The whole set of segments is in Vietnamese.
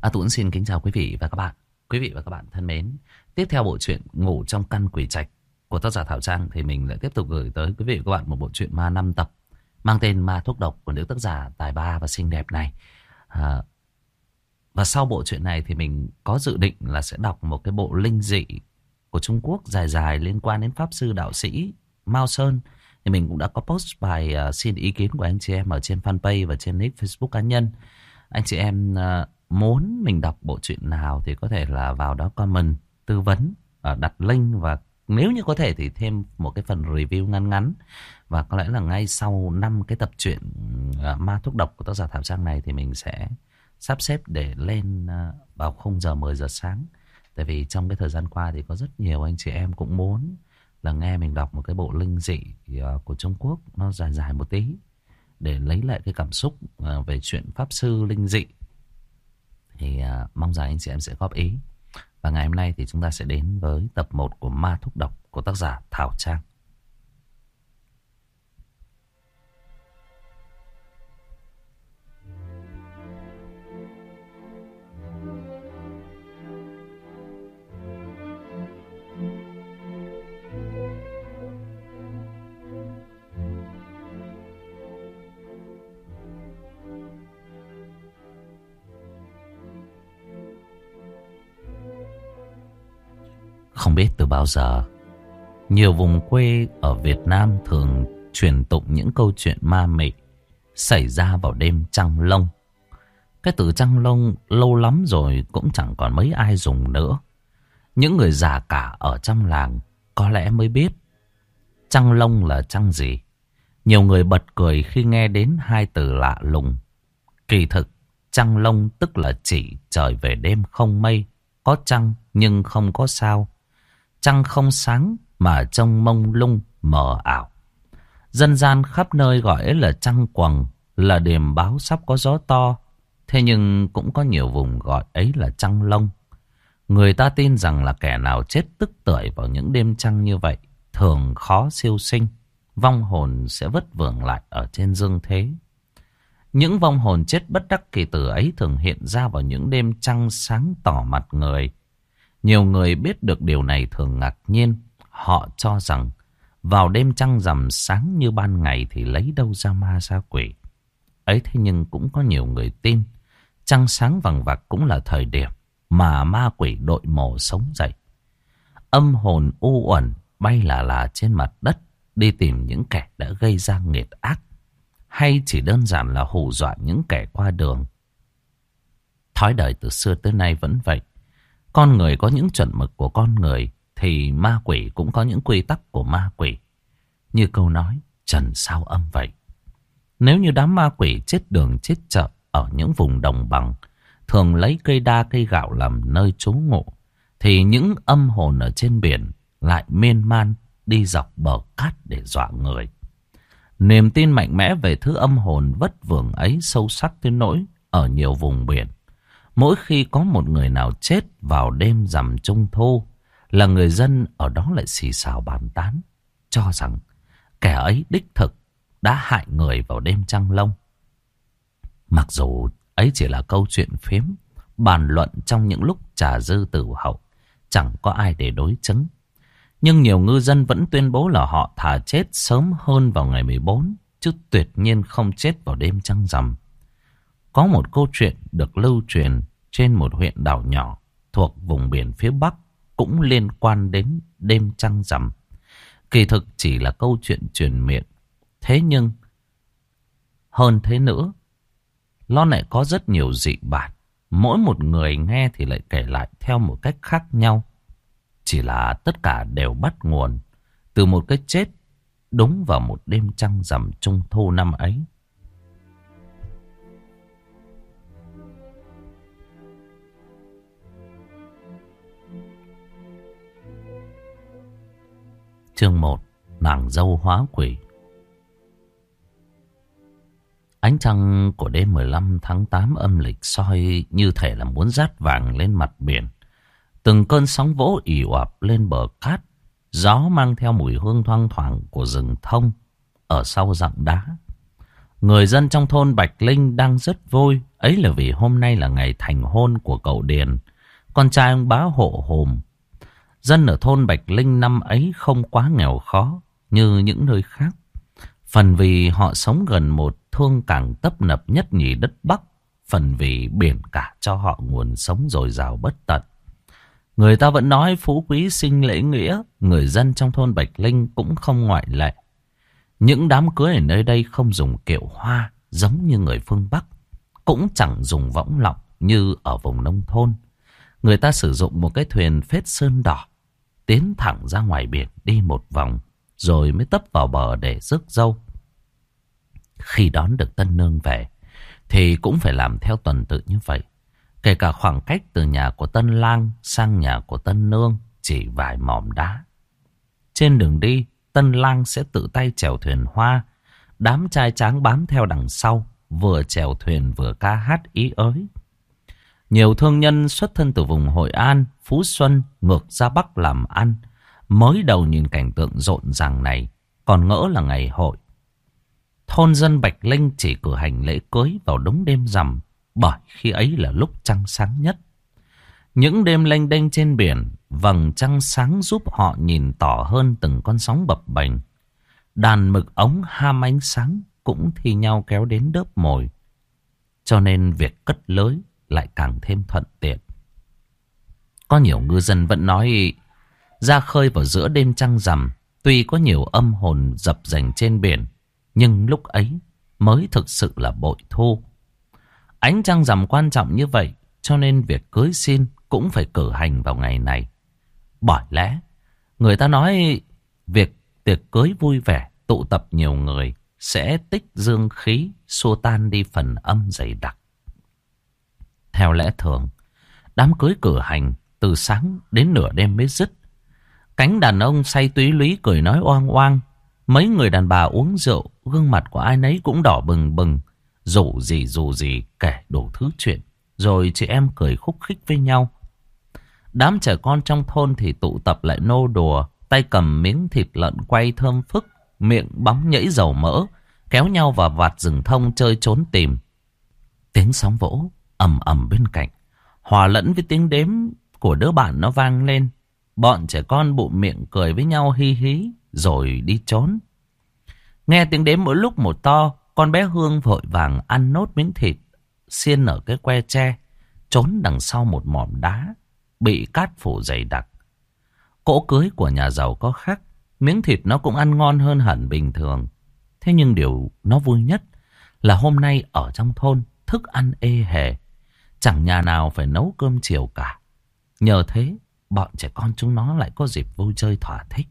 Tuấn xin kính chào quý vị và các bạn. Quý vị và các bạn thân mến, tiếp theo bộ truyện Ngủ trong căn quỷ trạch của tác giả Thảo Trang thì mình lại tiếp tục gửi tới quý vị và các bạn một bộ truyện ma 5 tập mang tên Ma Thuốc Độc của nữ tác giả tài ba và xinh đẹp này. Và sau bộ truyện này thì mình có dự định là sẽ đọc một cái bộ linh dị của Trung Quốc dài dài liên quan đến pháp sư đạo sĩ Mao Sơn. Thì mình cũng đã có post bài xin ý kiến của anh chị em ở trên fanpage và trên nick Facebook cá nhân. Anh chị em muốn mình đọc bộ truyện nào thì có thể là vào đó comment, tư vấn, đặt link và nếu như có thể thì thêm một cái phần review ngắn ngắn. Và có lẽ là ngay sau 5 cái tập truyện Ma Thuốc Độc của tác giả Thảo Trang này thì mình sẽ sắp xếp để lên vào khung giờ 10 giờ sáng. Tại vì trong cái thời gian qua thì có rất nhiều anh chị em cũng muốn là nghe mình đọc một cái bộ linh dị của Trung Quốc nó dài dài một tí để lấy lại cái cảm xúc về chuyện pháp sư linh dị. Thì mong rằng anh chị em sẽ góp ý. Và ngày hôm nay thì chúng ta sẽ đến với tập 1 của Ma Thuốc Độc của tác giả Thảo Trang. Không biết từ bao giờ, nhiều vùng quê ở Việt Nam thường truyền tụng những câu chuyện ma mị xảy ra vào đêm trăng lông. Cái từ trăng lông lâu lắm rồi cũng chẳng còn mấy ai dùng nữa. Những người già cả ở trong làng có lẽ mới biết trăng lông là trăng gì. Nhiều người bật cười khi nghe đến hai từ lạ lùng. Kỳ thực, trăng lông tức là chỉ trời về đêm không mây, có trăng nhưng không có sao. Trăng không sáng mà trông mông lung mờ ảo. Dân gian khắp nơi gọi là trăng quầng, là điềm báo sắp có gió to. Thế nhưng cũng có nhiều vùng gọi ấy là trăng lông. Người ta tin rằng là kẻ nào chết tức tưởi vào những đêm trăng như vậy thường khó siêu sinh, vong hồn sẽ vất vưởng lại ở trên dương thế. Những vong hồn chết bất đắc kỳ tử ấy thường hiện ra vào những đêm trăng sáng tỏ mặt người. Nhiều người biết được điều này thường ngạc nhiên. Họ cho rằng vào đêm trăng rằm sáng như ban ngày thì lấy đâu ra ma ra quỷ. Ấy thế nhưng cũng có nhiều người tin trăng sáng vằng vặc cũng là thời điểm mà ma quỷ đội mồ sống dậy. Âm hồn u uẩn bay là trên mặt đất đi tìm những kẻ đã gây ra nghiệt ác, hay chỉ đơn giản là hù dọa những kẻ qua đường. Thói đời từ xưa tới nay vẫn vậy. Con người có những chuẩn mực của con người thì ma quỷ cũng có những quy tắc của ma quỷ. Như câu nói trần sao âm vậy. Nếu như đám ma quỷ chết đường chết chợ ở những vùng đồng bằng thường lấy cây đa cây gạo làm nơi trú ngụ, thì những âm hồn ở trên biển lại miên man đi dọc bờ cát để dọa người. Niềm tin mạnh mẽ về thứ âm hồn vất vưởng ấy sâu sắc tới nỗi ở nhiều vùng biển, mỗi khi có một người nào chết vào đêm rằm trung thu là người dân ở đó lại xì xào bàn tán, cho rằng kẻ ấy đích thực đã hại người vào đêm trăng lông. Mặc dù ấy chỉ là câu chuyện phiếm, bàn luận trong những lúc trà dư tử hậu, chẳng có ai để đối chứng. Nhưng nhiều ngư dân vẫn tuyên bố là họ thà chết sớm hơn vào ngày 14, chứ tuyệt nhiên không chết vào đêm trăng rằm. Có một câu chuyện được lưu truyền trên một huyện đảo nhỏ thuộc vùng biển phía Bắc cũng liên quan đến đêm trăng rằm. Kỳ thực chỉ là câu chuyện truyền miệng. Thế nhưng hơn thế nữa, nó lại có rất nhiều dị bản. Mỗi một người nghe thì lại kể lại theo một cách khác nhau. Chỉ là tất cả đều bắt nguồn từ một cái chết đúng vào một đêm trăng rằm trung thu năm ấy. Chương 1. Nàng dâu hóa quỷ. Ánh trăng của đêm 15 tháng 8 âm lịch soi như thể là muốn rát vàng lên mặt biển. Từng cơn sóng vỗ ì oạp lên bờ cát. Gió mang theo mùi hương thoang thoảng của rừng thông ở sau rặng đá. Người dân trong thôn Bạch Linh đang rất vui Ấy là vì hôm nay là ngày thành hôn của cậu Điền, con trai ông bá Hộ Hồn. Dân ở thôn Bạch Linh năm ấy không quá nghèo khó như những nơi khác. Phần vì họ sống gần một thương cảng tấp nập nhất nhì đất Bắc. Phần vì biển cả cho họ nguồn sống dồi dào bất tận. Người ta vẫn nói phú quý sinh lễ nghĩa. Người dân trong thôn Bạch Linh cũng không ngoại lệ. Những đám cưới ở nơi đây không dùng kiệu hoa giống như người phương Bắc. Cũng chẳng dùng võng lọng như ở vùng nông thôn. Người ta sử dụng một cái thuyền phết sơn đỏ, tiến thẳng ra ngoài biển đi một vòng, rồi mới tấp vào bờ để rước dâu. Khi đón được tân nương về, thì cũng phải làm theo tuần tự như vậy. Kể cả khoảng cách từ nhà của tân lang sang nhà của tân nương chỉ vài mỏm đá. Trên đường đi, tân lang sẽ tự tay chèo thuyền hoa. Đám trai tráng bám theo đằng sau, vừa chèo thuyền vừa ca hát ý ới. Nhiều thương nhân xuất thân từ vùng Hội An, Phú Xuân ngược ra Bắc làm ăn. Mới đầu nhìn cảnh tượng rộn ràng này, còn ngỡ là ngày hội. Thôn dân Bạch Linh chỉ cử hành lễ cưới vào đúng đêm rằm, bởi khi ấy là lúc trăng sáng nhất. Những đêm lênh đênh trên biển, vầng trăng sáng giúp họ nhìn tỏ hơn từng con sóng bập bềnh. Đàn mực ống ham ánh sáng cũng thi nhau kéo đến đớp mồi. Cho nên việc cất lưới lại càng thêm thuận tiện. Có nhiều ngư dân vẫn nói ra khơi vào giữa đêm trăng rằm, tuy có nhiều âm hồn dập dềnh trên biển, nhưng lúc ấy mới thực sự là bội thu. Ánh trăng rằm quan trọng như vậy, cho nên việc cưới xin cũng phải cử hành vào ngày này. Bởi lẽ, người ta nói việc tiệc cưới vui vẻ, tụ tập nhiều người sẽ tích dương khí, xua tan đi phần âm dày đặc. Theo lẽ thường, đám cưới cử hành từ sáng đến nửa đêm mới dứt. Cánh đàn ông say túy lúy cười nói oang oang. Mấy người đàn bà uống rượu, gương mặt của ai nấy cũng đỏ bừng bừng. Dù gì kể đủ thứ chuyện. Rồi chị em cười khúc khích với nhau. Đám trẻ con trong thôn thì tụ tập lại nô đùa, tay cầm miếng thịt lợn quay thơm phức, miệng bóng nhảy dầu mỡ, kéo nhau vào vạt rừng thông chơi trốn tìm. Tiếng sóng vỗ ầm ầm bên cạnh, hòa lẫn với tiếng đếm của đứa bạn nó vang lên. Bọn trẻ con bụm miệng cười với nhau hi hí rồi đi trốn. Nghe tiếng đếm mỗi lúc một to, con bé Hương vội vàng ăn nốt miếng thịt xiên ở cái que tre, trốn đằng sau một mỏm đá bị cát phủ dày đặc. Cỗ cưới của nhà giàu có khác, miếng thịt nó cũng ăn ngon hơn hẳn bình thường. Thế nhưng điều nó vui nhất là hôm nay ở trong thôn thức ăn ê hề, chẳng nhà nào phải nấu cơm chiều cả. Nhờ thế, bọn trẻ con chúng nó lại có dịp vui chơi thỏa thích.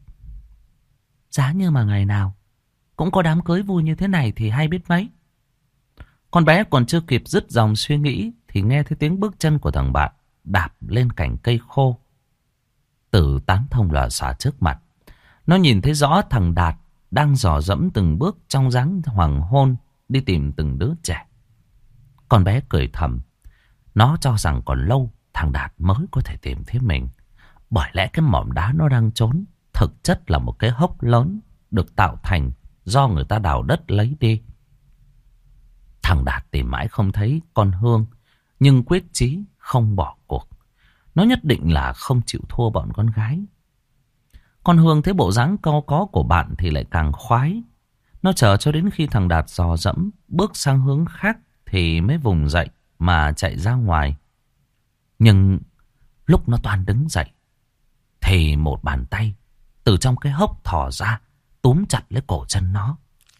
Giá như mà ngày nào cũng có đám cưới vui như thế này thì hay biết mấy. Con bé còn chưa kịp dứt dòng suy nghĩ thì nghe thấy tiếng bước chân của thằng bạn đạp lên cành cây khô. Từ tán thông lò xả trước mặt, nó nhìn thấy rõ thằng Đạt đang dò dẫm từng bước trong dáng hoàng hôn đi tìm từng đứa trẻ. Con bé cười thầm. Nó cho rằng còn lâu thằng Đạt mới có thể tìm thấy mình. Bởi lẽ cái mỏm đá nó đang trốn thực chất là một cái hốc lớn được tạo thành do người ta đào đất lấy đi. Thằng Đạt tìm mãi không thấy con Hương, nhưng quyết chí không bỏ cuộc. Nó nhất định là không chịu thua bọn con gái. Con Hương thấy bộ dáng cau có của bạn thì lại càng khoái. Nó chờ cho đến khi thằng Đạt dò dẫm bước sang hướng khác thì mới vùng dậy mà chạy ra ngoài. Nhưng lúc nó toan đứng dậy thì một bàn tay từ trong cái hốc thò ra túm chặt lấy cổ chân nó.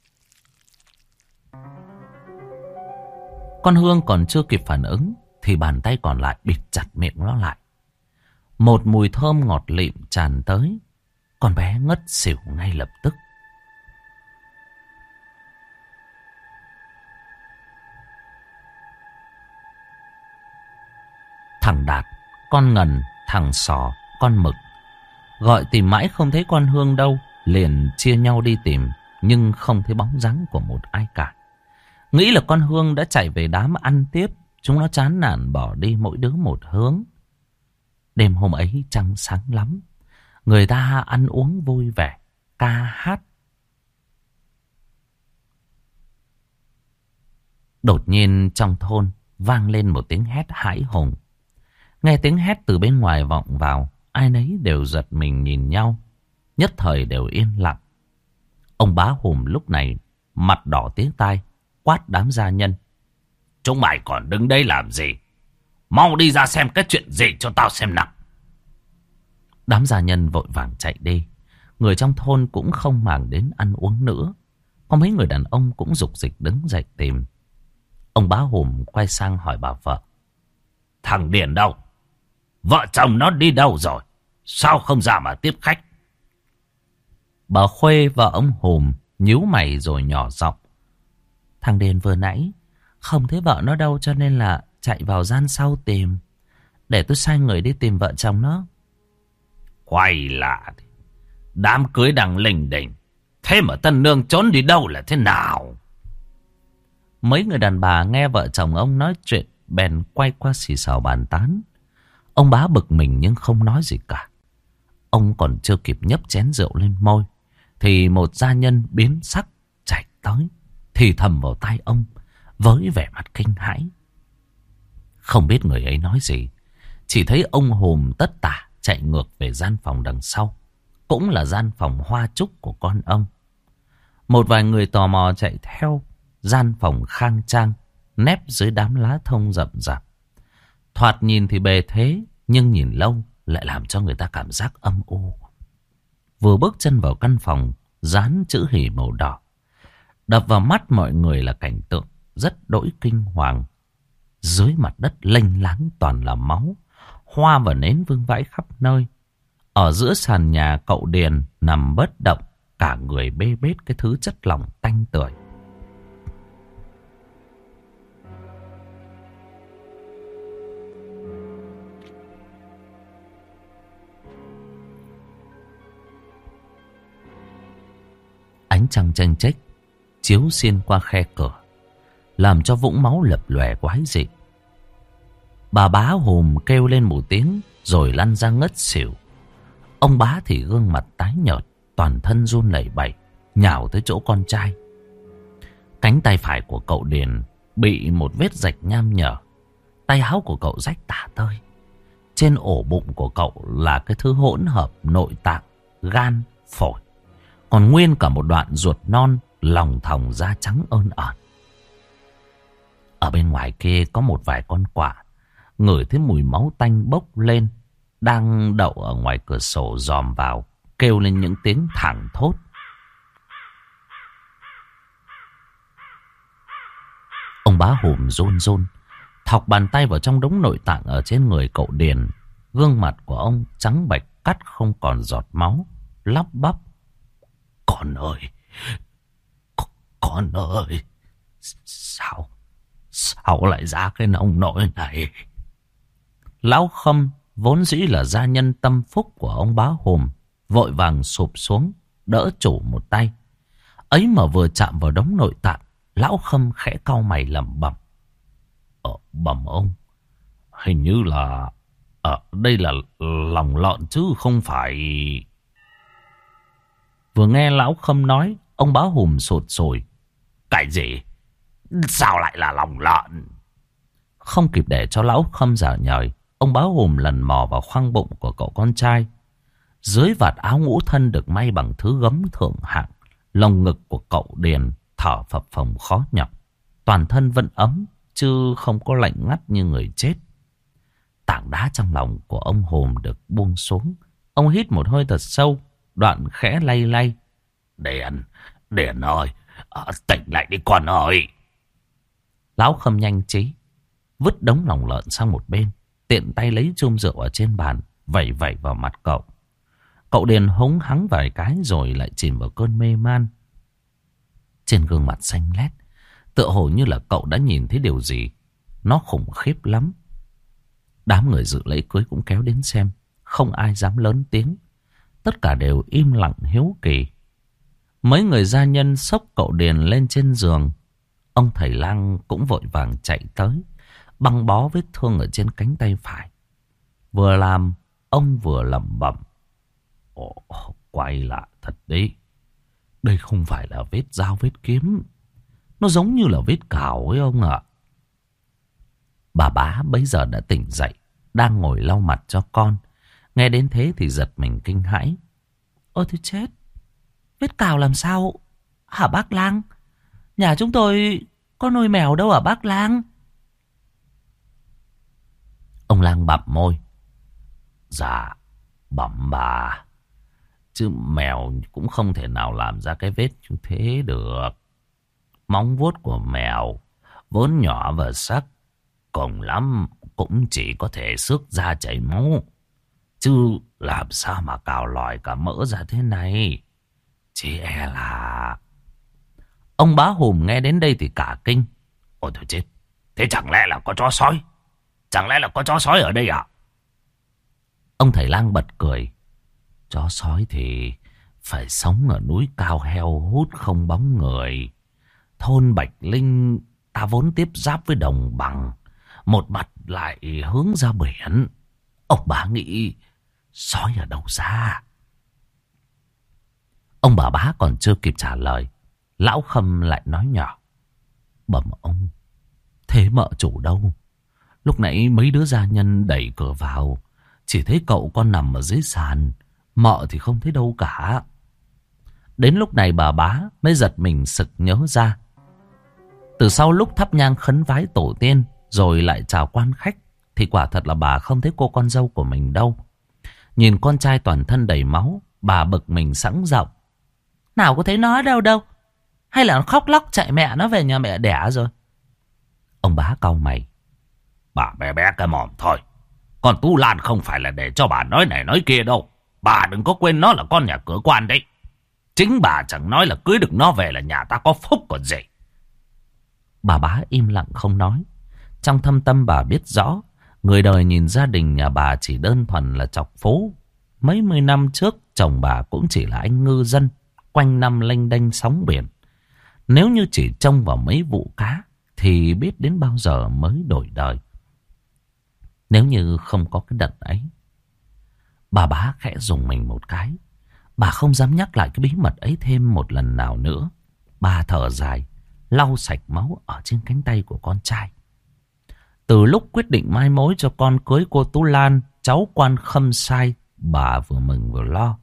Con Hương còn chưa kịp phản ứng thì bàn tay còn lại bịt chặt miệng nó lại. Một mùi thơm ngọt lịm tràn tới. Con bé ngất xỉu ngay lập tức. Thằng Đạt, con Ngần, thằng Sò, con Mực gọi tìm mãi không thấy con Hương đâu, liền chia nhau đi tìm, nhưng không thấy bóng dáng của một ai cả. Nghĩ là con Hương đã chạy về đám ăn tiếp, chúng nó chán nản bỏ đi mỗi đứa một hướng. Đêm hôm ấy trăng sáng lắm, người ta ăn uống vui vẻ, ca hát. Đột nhiên trong thôn vang lên một tiếng hét hãi hùng. Nghe tiếng hét từ bên ngoài vọng vào, ai nấy đều giật mình nhìn nhau, nhất thời đều yên lặng. Ông Bá Hùm lúc này mặt đỏ tía tai, quát đám gia nhân: chúng mày còn đứng đây làm gì? Mau đi ra xem cái chuyện gì cho tao xem nào. Đám gia nhân vội vàng chạy đi. Người trong thôn cũng không màng đến ăn uống nữa. Có mấy người đàn ông cũng rục rịch đứng dậy tìm. Ông Bá Hùm quay sang hỏi bà vợ: thằng Điền đâu? Vợ chồng nó đi đâu rồi? Sao không ra mà tiếp khách? Bà Khuê vợ ông Hùm nhíu mày rồi nhỏ giọng: thằng Điền vừa nãy không thấy vợ nó đâu, cho nên là chạy vào gian sau tìm. Để tôi sai người đi tìm vợ chồng nó. Quay lạ, đám cưới đang lình đỉnh, thế mà tân nương trốn đi đâu là thế nào? Mấy người đàn bà nghe vợ chồng ông nói chuyện bèn quay qua xì xào bàn tán. Ông Bá bực mình nhưng không nói gì cả. Ông còn chưa kịp nhấp chén rượu lên môi thì một gia nhân biến sắc chạy tới, thì thầm vào tai ông với vẻ mặt kinh hãi. Không biết người ấy nói gì, chỉ thấy ông Hùm tất tả chạy ngược về gian phòng đằng sau, cũng là gian phòng hoa trúc của con ông. Một vài người tò mò chạy theo. Gian phòng khang trang nép dưới đám lá thông rậm rạp. Thoạt nhìn thì bề thế, nhưng nhìn lâu lại làm cho người ta cảm giác âm u. Vừa bước chân vào căn phòng dán chữ hỉ màu đỏ, đập vào mắt mọi người là cảnh tượng rất đỗi kinh hoàng. Dưới mặt đất lênh láng toàn là máu, hoa và nến vương vãi khắp nơi. Ở giữa sàn nhà cậu Điền nằm bất động, cả người bê bết cái thứ chất lỏng tanh tưởi. Ánh trăng chênh chếch chiếu xuyên qua khe cửa, làm cho vũng máu lập lòe quái dị. Bà Bá Hùm kêu lên một tiếng rồi lăn ra ngất xỉu. Ông Bá thì gương mặt tái nhợt, toàn thân run lẩy bẩy, nhào tới chỗ con trai. Cánh tay phải của cậu Điền bị một vết rạch nham nhở, tay áo của cậu rách tả tơi. Trên ổ bụng của cậu là cái thứ hỗn hợp nội tạng, gan, phổi, còn nguyên cả một đoạn ruột non lòng thòng da trắng ơn ẩn. Ở bên ngoài kia có một vài con quạ ngửi thấy mùi máu tanh bốc lên, đang đậu ở ngoài cửa sổ dòm vào, kêu lên những tiếng thảng thốt. Ông Bá Hùm run run thọc bàn tay vào trong đống nội tạng ở trên người cậu Điền. Gương mặt của ông trắng bệch cắt không còn giọt máu, lắp bắp: con ơi, con ơi, sao lại ra cái nông nỗi này? Lão Khâm vốn dĩ là gia nhân tâm phúc của ông Bá Hùm, vội vàng sụp xuống đỡ chủ một tay. Ấy mà vừa chạm vào đống nội tạng, Lão Khâm khẽ cau mày lẩm bẩm: bẩm ông, hình như là đây là lòng lợn chứ không phải. Vừa nghe Lão Khâm nói, ông Bá Hùm sột sồi: cái gì? Sao lại là lòng lợn? Không kịp để cho Lão Khâm giả nhời, ông Bá Hùm lần mò vào khoang bụng của cậu con trai. Dưới vạt áo ngũ thân được may bằng thứ gấm thượng hạng, lồng ngực của cậu Điền thở phập phồng khó nhọc. Toàn thân vẫn ấm, chứ không có lạnh ngắt như người chết. Tảng đá trong lòng của ông Hùm được buông xuống. Ông hít một hơi thật sâu, đoạn khẽ lay lay: Điền ơi, tỉnh lại đi con ơi. Lão Khâm nhanh trí vứt đống lòng lợn sang một bên, tiện tay lấy chum rượu ở trên bàn vẩy vẩy vào mặt cậu. Cậu Điền hống hắng vài cái rồi lại chìm vào cơn mê man. Trên gương mặt xanh lét, tựa hồ như là cậu đã nhìn thấy điều gì nó khủng khiếp lắm. Đám người dự lễ cưới cũng kéo đến xem, không ai dám lớn tiếng, tất cả đều im lặng hiếu kỳ. Mấy người gia nhân xốc cậu Điền lên trên giường. Ông thầy lang cũng vội vàng chạy tới, băng bó vết thương ở trên cánh tay phải. Vừa làm, ông vừa lẩm bẩm: ồ, quay lạ thật đấy. Đây không phải là vết dao vết kiếm, nó giống như là vết cào ấy ông ạ. Bà bá bấy giờ đã tỉnh dậy, đang ngồi lau mặt cho con. Nghe đến thế thì giật mình kinh hãi. Ôi tôi chết, vết cào làm sao hả bác Lang? Nhà chúng tôi có nuôi mèo đâu hả bác Lang? Ông Lang bặm môi. Dạ, bẩm bà, chứ mèo cũng không thể nào làm ra cái vết như thế được. Móng vuốt của mèo vốn nhỏ và sắc, cùng lắm cũng chỉ có thể xước da chảy máu, chứ làm sao mà cào lòi cả mỡ ra thế này. Chỉ e là... Ông bá Hùm nghe đến đây thì cả kinh. Ôi thôi chết, thế chẳng lẽ là có chó sói? Chẳng lẽ là có chó sói ở đây à? Ông thầy Lang bật cười. Chó sói thì phải sống ở núi cao heo hút không bóng người. Thôn Bạch Linh ta vốn tiếp giáp với đồng bằng, một mặt lại hướng ra biển. Ông bà nghĩ sói ở đâu ra? Ông bà bá còn chưa kịp trả lời, lão Khâm lại nói nhỏ. Bẩm ông, thế mợ chủ đâu? Lúc nãy mấy đứa gia nhân đẩy cửa vào, chỉ thấy cậu con nằm ở dưới sàn, mợ thì không thấy đâu cả. Đến lúc này bà bá mới giật mình sực nhớ ra. Từ sau lúc thắp nhang khấn vái tổ tiên rồi lại chào quan khách, thì quả thật là bà không thấy cô con dâu của mình đâu. Nhìn con trai toàn thân đầy máu, bà bực mình sẵn giọng. Nào có thấy nó đâu đâu? Hay là nó khóc lóc chạy mẹ nó về nhà mẹ đẻ rồi? Ông bá cau mày. Bà bé bé cái mồm thôi. Còn Tu Lan không phải là để cho bà nói này nói kia đâu. Bà đừng có quên nó là con nhà cửa quan đấy. Chính bà chẳng nói là cưới được nó về là nhà ta có phúc còn gì. Bà bá im lặng không nói. Trong thâm tâm bà biết rõ, người đời nhìn gia đình nhà bà chỉ đơn thuần là chọc phố. Mấy mươi năm trước chồng bà cũng chỉ là anh ngư dân, quanh năm lênh đênh sóng biển. Nếu như chỉ trông vào mấy vụ cá thì biết đến bao giờ mới đổi đời. Nếu như không có cái đợt ấy. Bà bá khẽ dùng mình một cái. Bà không dám nhắc lại cái bí mật ấy thêm một lần nào nữa. Bà thở dài, lau sạch máu ở trên cánh tay của con trai. Từ lúc quyết định mai mối cho con cưới cô Tú Lan, cháu quan Khâm Sai, bà vừa mừng vừa lo.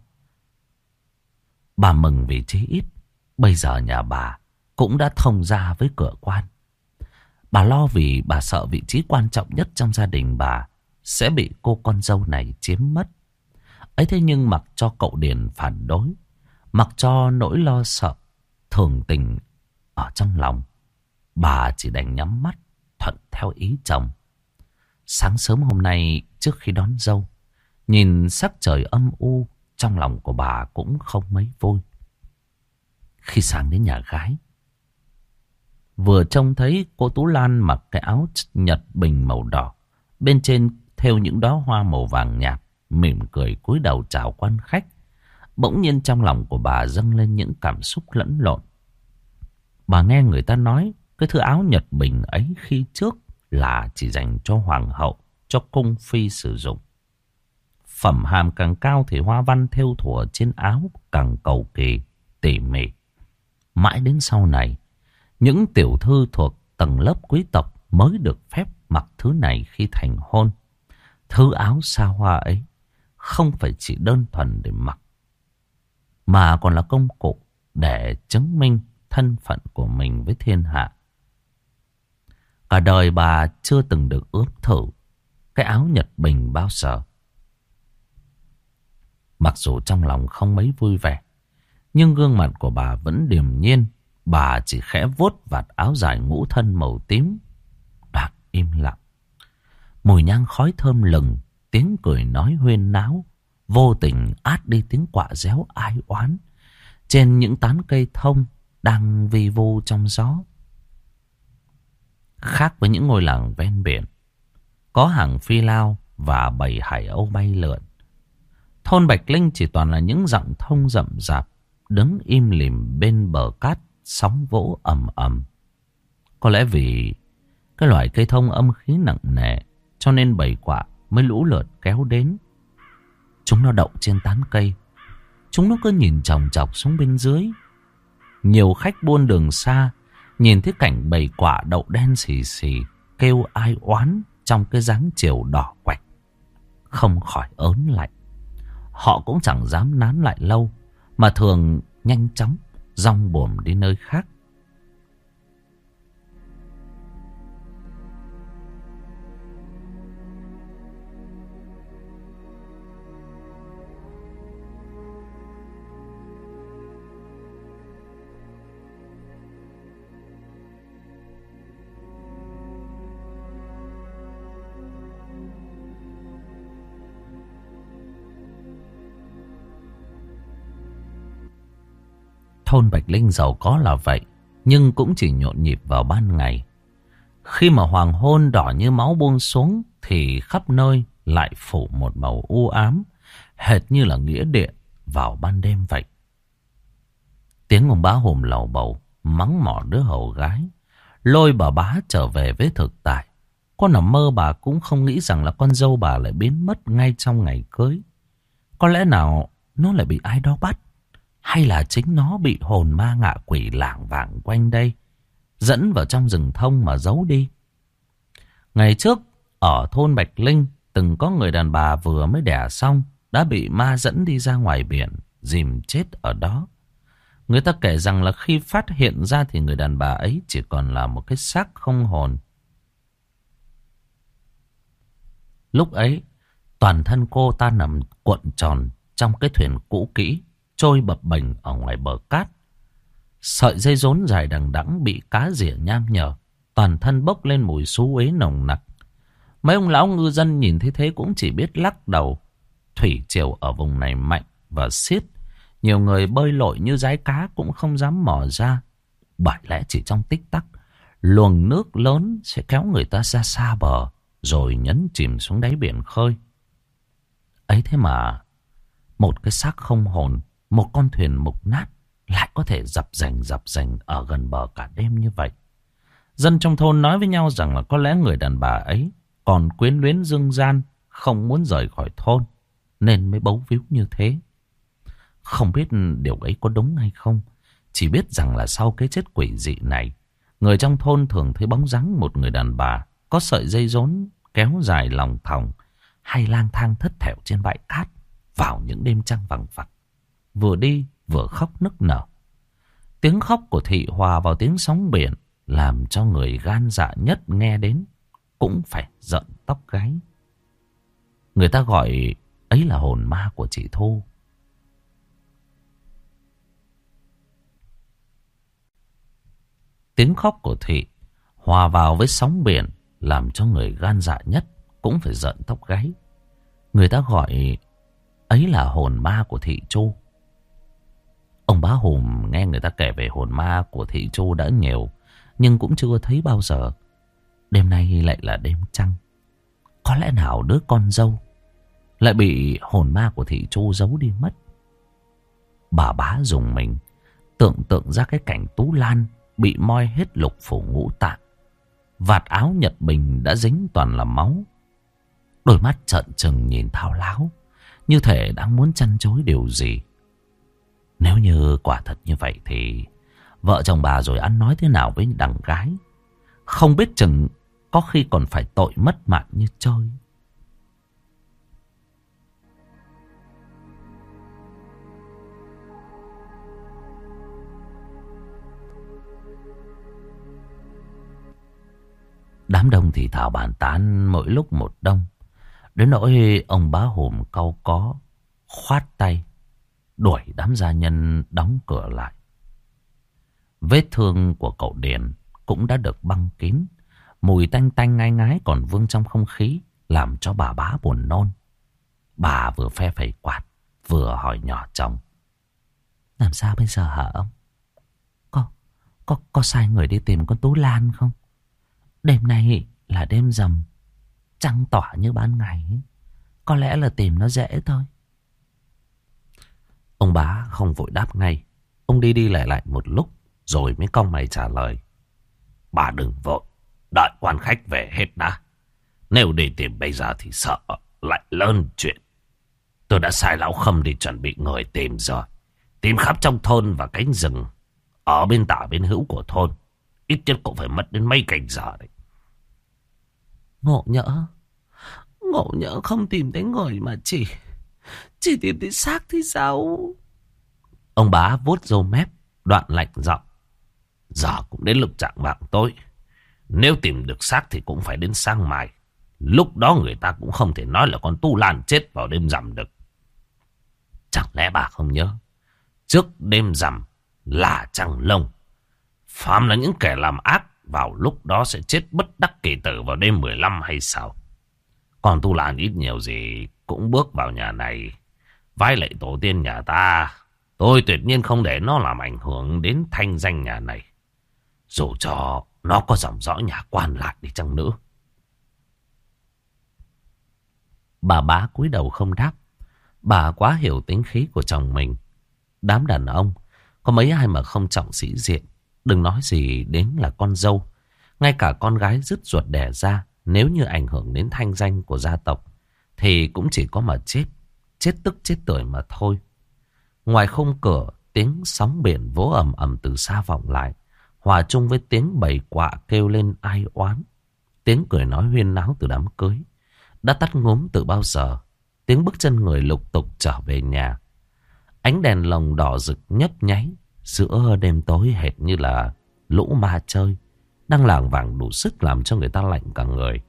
Bà mừng vì chí ít bây giờ nhà bà cũng đã thông gia với cửa quan. Bà lo vì bà sợ vị trí quan trọng nhất trong gia đình bà sẽ bị cô con dâu này chiếm mất. Ấy thế nhưng mặc cho cậu Điền phản đối, mặc cho nỗi lo sợ thường tình ở trong lòng, bà chỉ đành nhắm mắt thuận theo ý chồng. Sáng sớm hôm nay trước khi đón dâu, nhìn sắc trời âm u, trong lòng của bà cũng không mấy vui. Khi sang đến nhà gái, vừa trông thấy cô Tú Lan mặc cái áo nhật bình màu đỏ, bên trên thêu những đóa hoa màu vàng nhạt, mỉm cười cúi đầu chào quan khách. Bỗng nhiên trong lòng của bà dâng lên những cảm xúc lẫn lộn. Bà nghe người ta nói cái thứ áo nhật bình ấy khi trước là chỉ dành cho hoàng hậu, cho cung phi sử dụng. Phẩm hàm càng cao thì hoa văn thêu thủa trên áo càng cầu kỳ, tỉ mỉ. Mãi đến sau này, những tiểu thư thuộc tầng lớp quý tộc mới được phép mặc thứ này khi thành hôn. Thứ áo xa hoa ấy không phải chỉ đơn thuần để mặc, mà còn là công cụ để chứng minh thân phận của mình với thiên hạ. Cả đời bà chưa từng được ướm thử cái áo nhật bình bao giờ. Mặc dù trong lòng không mấy vui vẻ, nhưng gương mặt của bà vẫn điềm nhiên. Bà chỉ khẽ vuốt vạt áo dài ngũ thân màu tím, đoạn im lặng. Mùi nhang khói thơm lừng, tiếng cười nói huyên náo vô tình át đi tiếng quạ réo ai oán trên những tán cây thông đang vi vu trong gió. Khác với những ngôi làng ven biển, có hàng phi lao và bầy hải âu bay lượn, thôn Bạch Linh chỉ toàn là những dặng thông rậm rạp, đứng im lìm bên bờ cát, sóng vỗ ầm ầm. Có lẽ vì cái loại cây thông âm khí nặng nề, cho nên bầy quạ mới lũ lượt kéo đến. Chúng nó đậu trên tán cây, chúng nó cứ nhìn chòng chọc xuống bên dưới. Nhiều khách buôn đường xa nhìn thấy cảnh bầy quạ đậu đen xì xì kêu ai oán trong cái dáng chiều đỏ quạch, không khỏi ớn lạnh. Họ cũng chẳng dám nán lại lâu, mà thường nhanh chóng dong buồm đi nơi khác. Thôn Bạch Linh giàu có là vậy, nhưng cũng chỉ nhộn nhịp vào ban ngày. Khi mà hoàng hôn đỏ như máu buông xuống thì khắp nơi lại phủ một màu u ám, hệt như là nghĩa địa vào ban đêm vậy. Tiếng ông bá Hùm lầu bầu mắng mỏ đứa hầu gái, lôi bà bá trở về với thực tại. Có nằm mơ bà cũng không nghĩ rằng là con dâu bà lại biến mất ngay trong ngày cưới. Có lẽ nào nó lại bị ai đó bắt, hay là chính nó bị hồn ma ngạ quỷ lảng vảng quanh đây, dẫn vào trong rừng thông mà giấu đi. Ngày trước, ở thôn Bạch Linh, từng có người đàn bà vừa mới đẻ xong đã bị ma dẫn đi ra ngoài biển, dìm chết ở đó. Người ta kể rằng là khi phát hiện ra thì người đàn bà ấy chỉ còn là một cái xác không hồn. Lúc ấy, toàn thân cô ta nằm cuộn tròn trong cái thuyền cũ kỹ, trôi bập bềnh ở ngoài bờ cát. Sợi dây rốn dài đằng đẵng bị cá rỉa nham nhở, toàn thân bốc lên mùi xú uế nồng nặc. Mấy ông lão ngư dân nhìn thấy thế cũng chỉ biết lắc đầu. Thủy triều ở vùng này mạnh và xiết, nhiều người bơi lội như dái cá cũng không dám mò ra. Bởi lẽ chỉ trong tích tắc, luồng nước lớn sẽ kéo người ta ra xa bờ, rồi nhấn chìm xuống đáy biển khơi. Ấy thế mà một cái xác không hồn, một con thuyền mục nát lại có thể dập dành ở gần bờ cả đêm như vậy. Dân trong thôn nói với nhau rằng là có lẽ người đàn bà ấy còn quyến luyến dương gian, không muốn rời khỏi thôn, nên mới bấu víu như thế. Không biết điều ấy có đúng hay không, chỉ biết rằng là sau cái chết quỷ dị này, người trong thôn thường thấy bóng dáng một người đàn bà có sợi dây rốn kéo dài lòng thòng, hay lang thang thất thểu trên bãi cát vào những đêm trăng vằng vặc, vừa đi vừa khóc nức nở. Tiếng khóc của Thị hòa vào tiếng sóng biển, làm cho người gan dạ nhất nghe đến cũng phải giận tóc gáy. Người ta gọi ấy là hồn ma của chị Thu. Tiếng khóc của Thị hòa vào với sóng biển, làm cho người gan dạ nhất cũng phải giận tóc gáy. Người ta gọi ấy là hồn ma của Thị Chu. Ông bá Hùm nghe người ta kể về hồn ma của Thị Chu đã nhiều, nhưng cũng chưa thấy bao giờ. Đêm nay lại là đêm trăng. Có lẽ nào đứa con dâu lại bị hồn ma của Thị Chu giấu đi mất. Bà bá dùng mình tưởng tượng ra cái cảnh Tú Lan bị moi hết lục phủ ngũ tạng, vạt áo Nhật Bình đã dính toàn là máu, đôi mắt trợn trừng nhìn thao láo, như thể đang muốn chăn chối điều gì. Nếu như quả thật như vậy thì vợ chồng bà rồi ăn nói thế nào với đằng gái, không biết chừng có khi còn phải tội mất mạng như chơi. Đám đông thì thào bàn tán mỗi lúc một đông, đến nỗi ông bá Hùm cau có khoát tay đuổi đám gia nhân đóng cửa lại. Vết thương của cậu Điền cũng đã được băng kín, mùi tanh tanh ngai ngái còn vương trong không khí, làm cho bà bá buồn nôn. Bà vừa phe phẩy quạt vừa hỏi nhỏ chồng: làm sao bây giờ hả ông? Có sai người đi tìm con Tú Lan không? Đêm nay là đêm rằm, trăng tỏa như ban ngày, có lẽ là tìm nó dễ thôi. Ông bá không vội đáp ngay. Ông đi đi lại một lúc rồi mới cau mày trả lời: bà đừng vội, đợi quan khách về hết đã. Nếu đi tìm bây giờ thì sợ lại lớn chuyện. Tôi đã sai lão Khâm đi chuẩn bị người tìm rồi, tìm khắp trong thôn và cánh rừng ở bên tả bên hữu của thôn, ít nhất cũng phải mất đến mấy canh giờ đấy. Ngộ nhỡ. Ngộ nhỡ không tìm thấy người mà chỉ tìm thấy xác thì sao? Ông bá vuốt râu mép, đoạn lạnh giọng. Giờ cũng đến lúc chạng vạng tối. Nếu tìm được xác thì cũng phải đến sáng mai. Lúc đó người ta cũng không thể nói là con Tu Lan chết vào đêm rằm được. Chẳng lẽ bà không nhớ, trước đêm rằm là trăng lông, phàm là những kẻ làm ác vào lúc đó sẽ chết bất đắc kỳ tử vào đêm 15 hay sao? Còn Tu Lan ít nhiều gì cũng bước vào nhà này, vái lạy tổ tiên nhà ta. Tôi tuyệt nhiên không để nó làm ảnh hưởng đến thanh danh nhà này, dù cho nó có dòng dõi nhà quan lại đi chăng nữa. Bà bá cúi đầu không đáp. Bà quá hiểu tính khí của chồng mình. Đám đàn ông có mấy ai mà không trọng sĩ diện, đừng nói gì đến là con dâu. Ngay cả con gái dứt ruột đẻ ra, nếu như ảnh hưởng đến thanh danh của gia tộc thì cũng chỉ có mà chết. Chết tức chết tưởi mà thôi. Ngoài khung cửa, tiếng sóng biển vỗ ầm ầm từ xa vọng lại, hòa chung với tiếng bầy quạ kêu lên ai oán. Tiếng cười nói huyên náo từ đám cưới đã tắt ngúm từ bao giờ. Tiếng bước chân người lục tục trở về nhà. Ánh đèn lồng đỏ rực nhấp nháy giữa đêm tối, hệt như là lũ ma chơi đang lảng vảng đủ sức làm cho người ta lạnh cả người.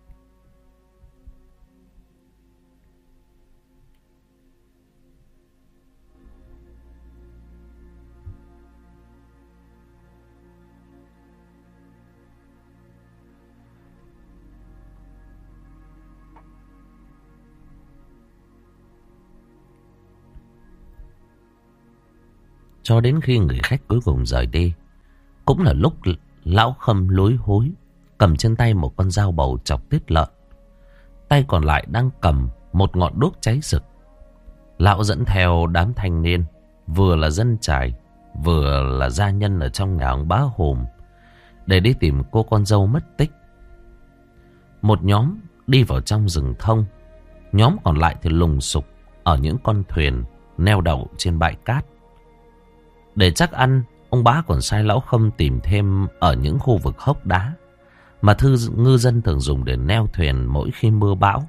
Cho đến khi người khách cuối cùng rời đi, cũng là lúc lão Khâm lối hối cầm trên tay một con dao bầu chọc tiết lợn, tay còn lại đang cầm một ngọn đuốc cháy rực. Lão dẫn theo đám thanh niên, vừa là dân chài, vừa là gia nhân ở trong nhà ông bá Hùm, để đi tìm cô con dâu mất tích. Một nhóm đi vào trong rừng thông, nhóm còn lại thì lùng sục ở những con thuyền neo đậu trên bãi cát. Để chắc ăn, ông bá còn sai lão Khâm tìm thêm ở những khu vực hốc đá mà ngư dân thường dùng để neo thuyền mỗi khi mưa bão.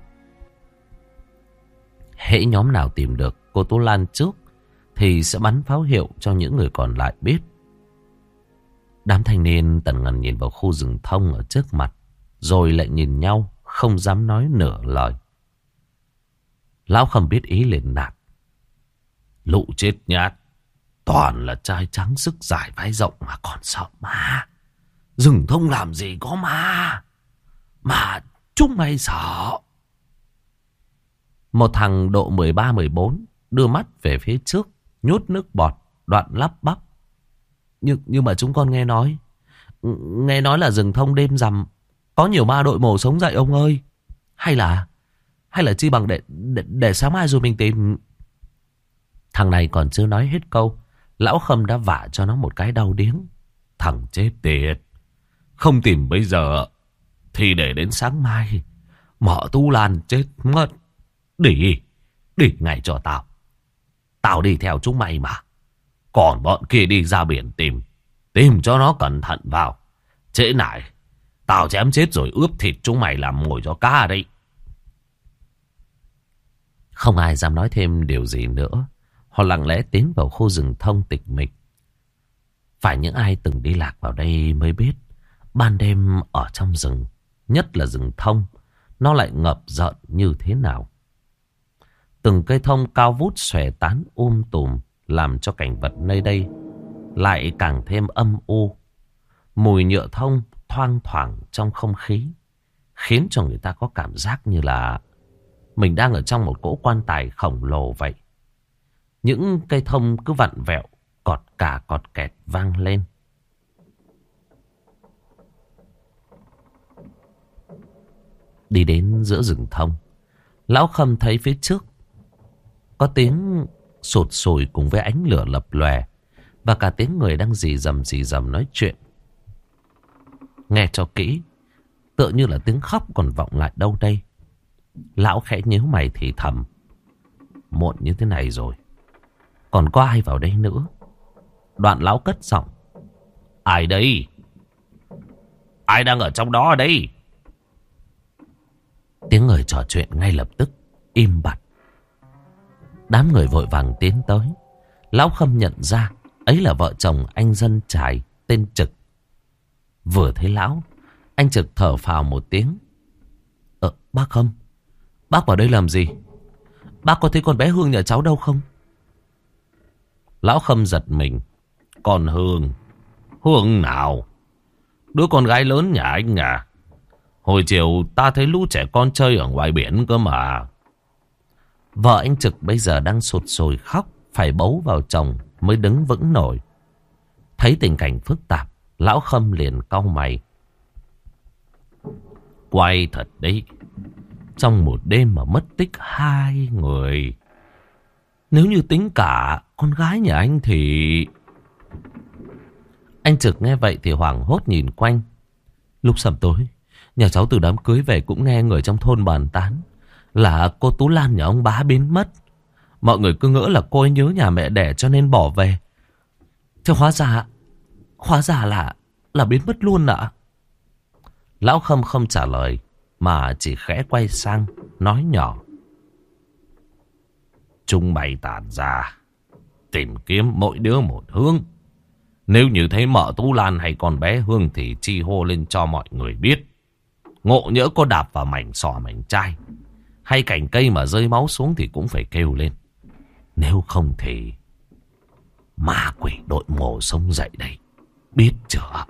Hễ nhóm nào tìm được cô Tú Lan trước thì sẽ bắn pháo hiệu cho những người còn lại biết. Đám thanh niên tần ngần nhìn vào khu rừng thông ở trước mặt, rồi lại nhìn nhau, không dám nói nửa lời. Lão Khâm biết ý liền nạt. Lũ chết nhát, toàn là trai trắng sức dài vai rộng mà còn sợ ma. Rừng thông làm gì có ma, mà chúng mày sợ. Một thằng độ 13-14 đưa mắt về phía trước, nhốt nước bọt, đoạn lắp bắp. Nhưng mà chúng con nghe nói là rừng thông đêm rằm có nhiều ma đội mồ sống dậy ông ơi. Hay là chi bằng để sáng mai rồi mình tìm. Thằng này còn chưa nói hết câu, lão Khâm đã vả cho nó một cái đau điếng. Thằng chết tiệt, không tìm bây giờ thì để đến sáng mai. Mợ Tu Lan chết mất. Đi ngay cho tao. Tao đi theo chúng mày mà. Còn bọn kia đi ra biển tìm cho nó cẩn thận vào. Trễ nải tao chém chết rồi ướp thịt chúng mày làm mồi cho cá ở đây. Không ai dám nói thêm điều gì nữa. Họ lặng lẽ tiến vào khu rừng thông tịch mịch. Phải những ai từng đi lạc vào đây mới biết, ban đêm ở trong rừng, nhất là rừng thông, nó lại ngập rợn như thế nào. Từng cây thông cao vút xòe tán tùm, làm cho cảnh vật nơi đây lại càng thêm âm u. Mùi nhựa thông thoang thoảng trong không khí, khiến cho người ta có cảm giác như là mình đang ở trong một cỗ quan tài khổng lồ vậy. Những cây thông cứ vặn vẹo, cọt cả cọt kẹt vang lên. Đi đến giữa rừng thông, lão Khâm thấy phía trước có tiếng sột sùi cùng với ánh lửa lập lòe, và cả tiếng người đang rì rầm nói chuyện. Nghe cho kỹ, tựa như là tiếng khóc còn vọng lại đâu đây. Lão khẽ nhíu mày thì thầm. Muộn như thế này rồi, còn có ai vào đây nữa? Đoạn lão cất giọng. Ai đây? Ai đang ở trong đó ở đây? Tiếng người trò chuyện ngay lập tức im bặt. Đám người vội vàng tiến tới. Lão Khâm nhận ra ấy là vợ chồng anh dân trải tên Trực. Vừa thấy lão, anh Trực thở phào một tiếng. Bác Khâm, bác vào đây làm gì? Bác có thấy con bé Hương nhà cháu đâu không? Lão Khâm giật mình. Con Hương? Hương nào? Đứa con gái lớn nhà anh à? Hồi chiều ta thấy lũ trẻ con chơi ở ngoài biển cơ mà. Vợ anh Trực bây giờ đang sụt sùi khóc, phải bấu vào chồng mới đứng vững nổi. Thấy tình cảnh phức tạp, Lão Khâm liền cau mày. Quay thật đấy. Trong một đêm mà mất tích 2 người. Nếu như tính cả con gái nhà anh thì... Anh Trực nghe vậy thì hoảng hốt nhìn quanh. Lúc sầm tối, nhà cháu từ đám cưới về cũng nghe người trong thôn bàn tán là cô Tú Lan nhà ông bá biến mất. Mọi người cứ ngỡ là cô ấy nhớ nhà mẹ đẻ cho nên bỏ về. Chứ hóa ra là biến mất luôn ạ. Lão Khâm không trả lời mà chỉ khẽ quay sang nói nhỏ. Chúng mày tản ra tìm kiếm mỗi đứa một hướng. Nếu như thấy mợ Tú Lan hay con bé Hương thì chi hô lên cho mọi người biết. Ngộ nhỡ có đạp vào mảnh sò mảnh chai hay cành cây mà rơi máu xuống thì cũng phải kêu lên. Nếu không thì ma quỷ đội mồ sống dậy đây. Biết chưa?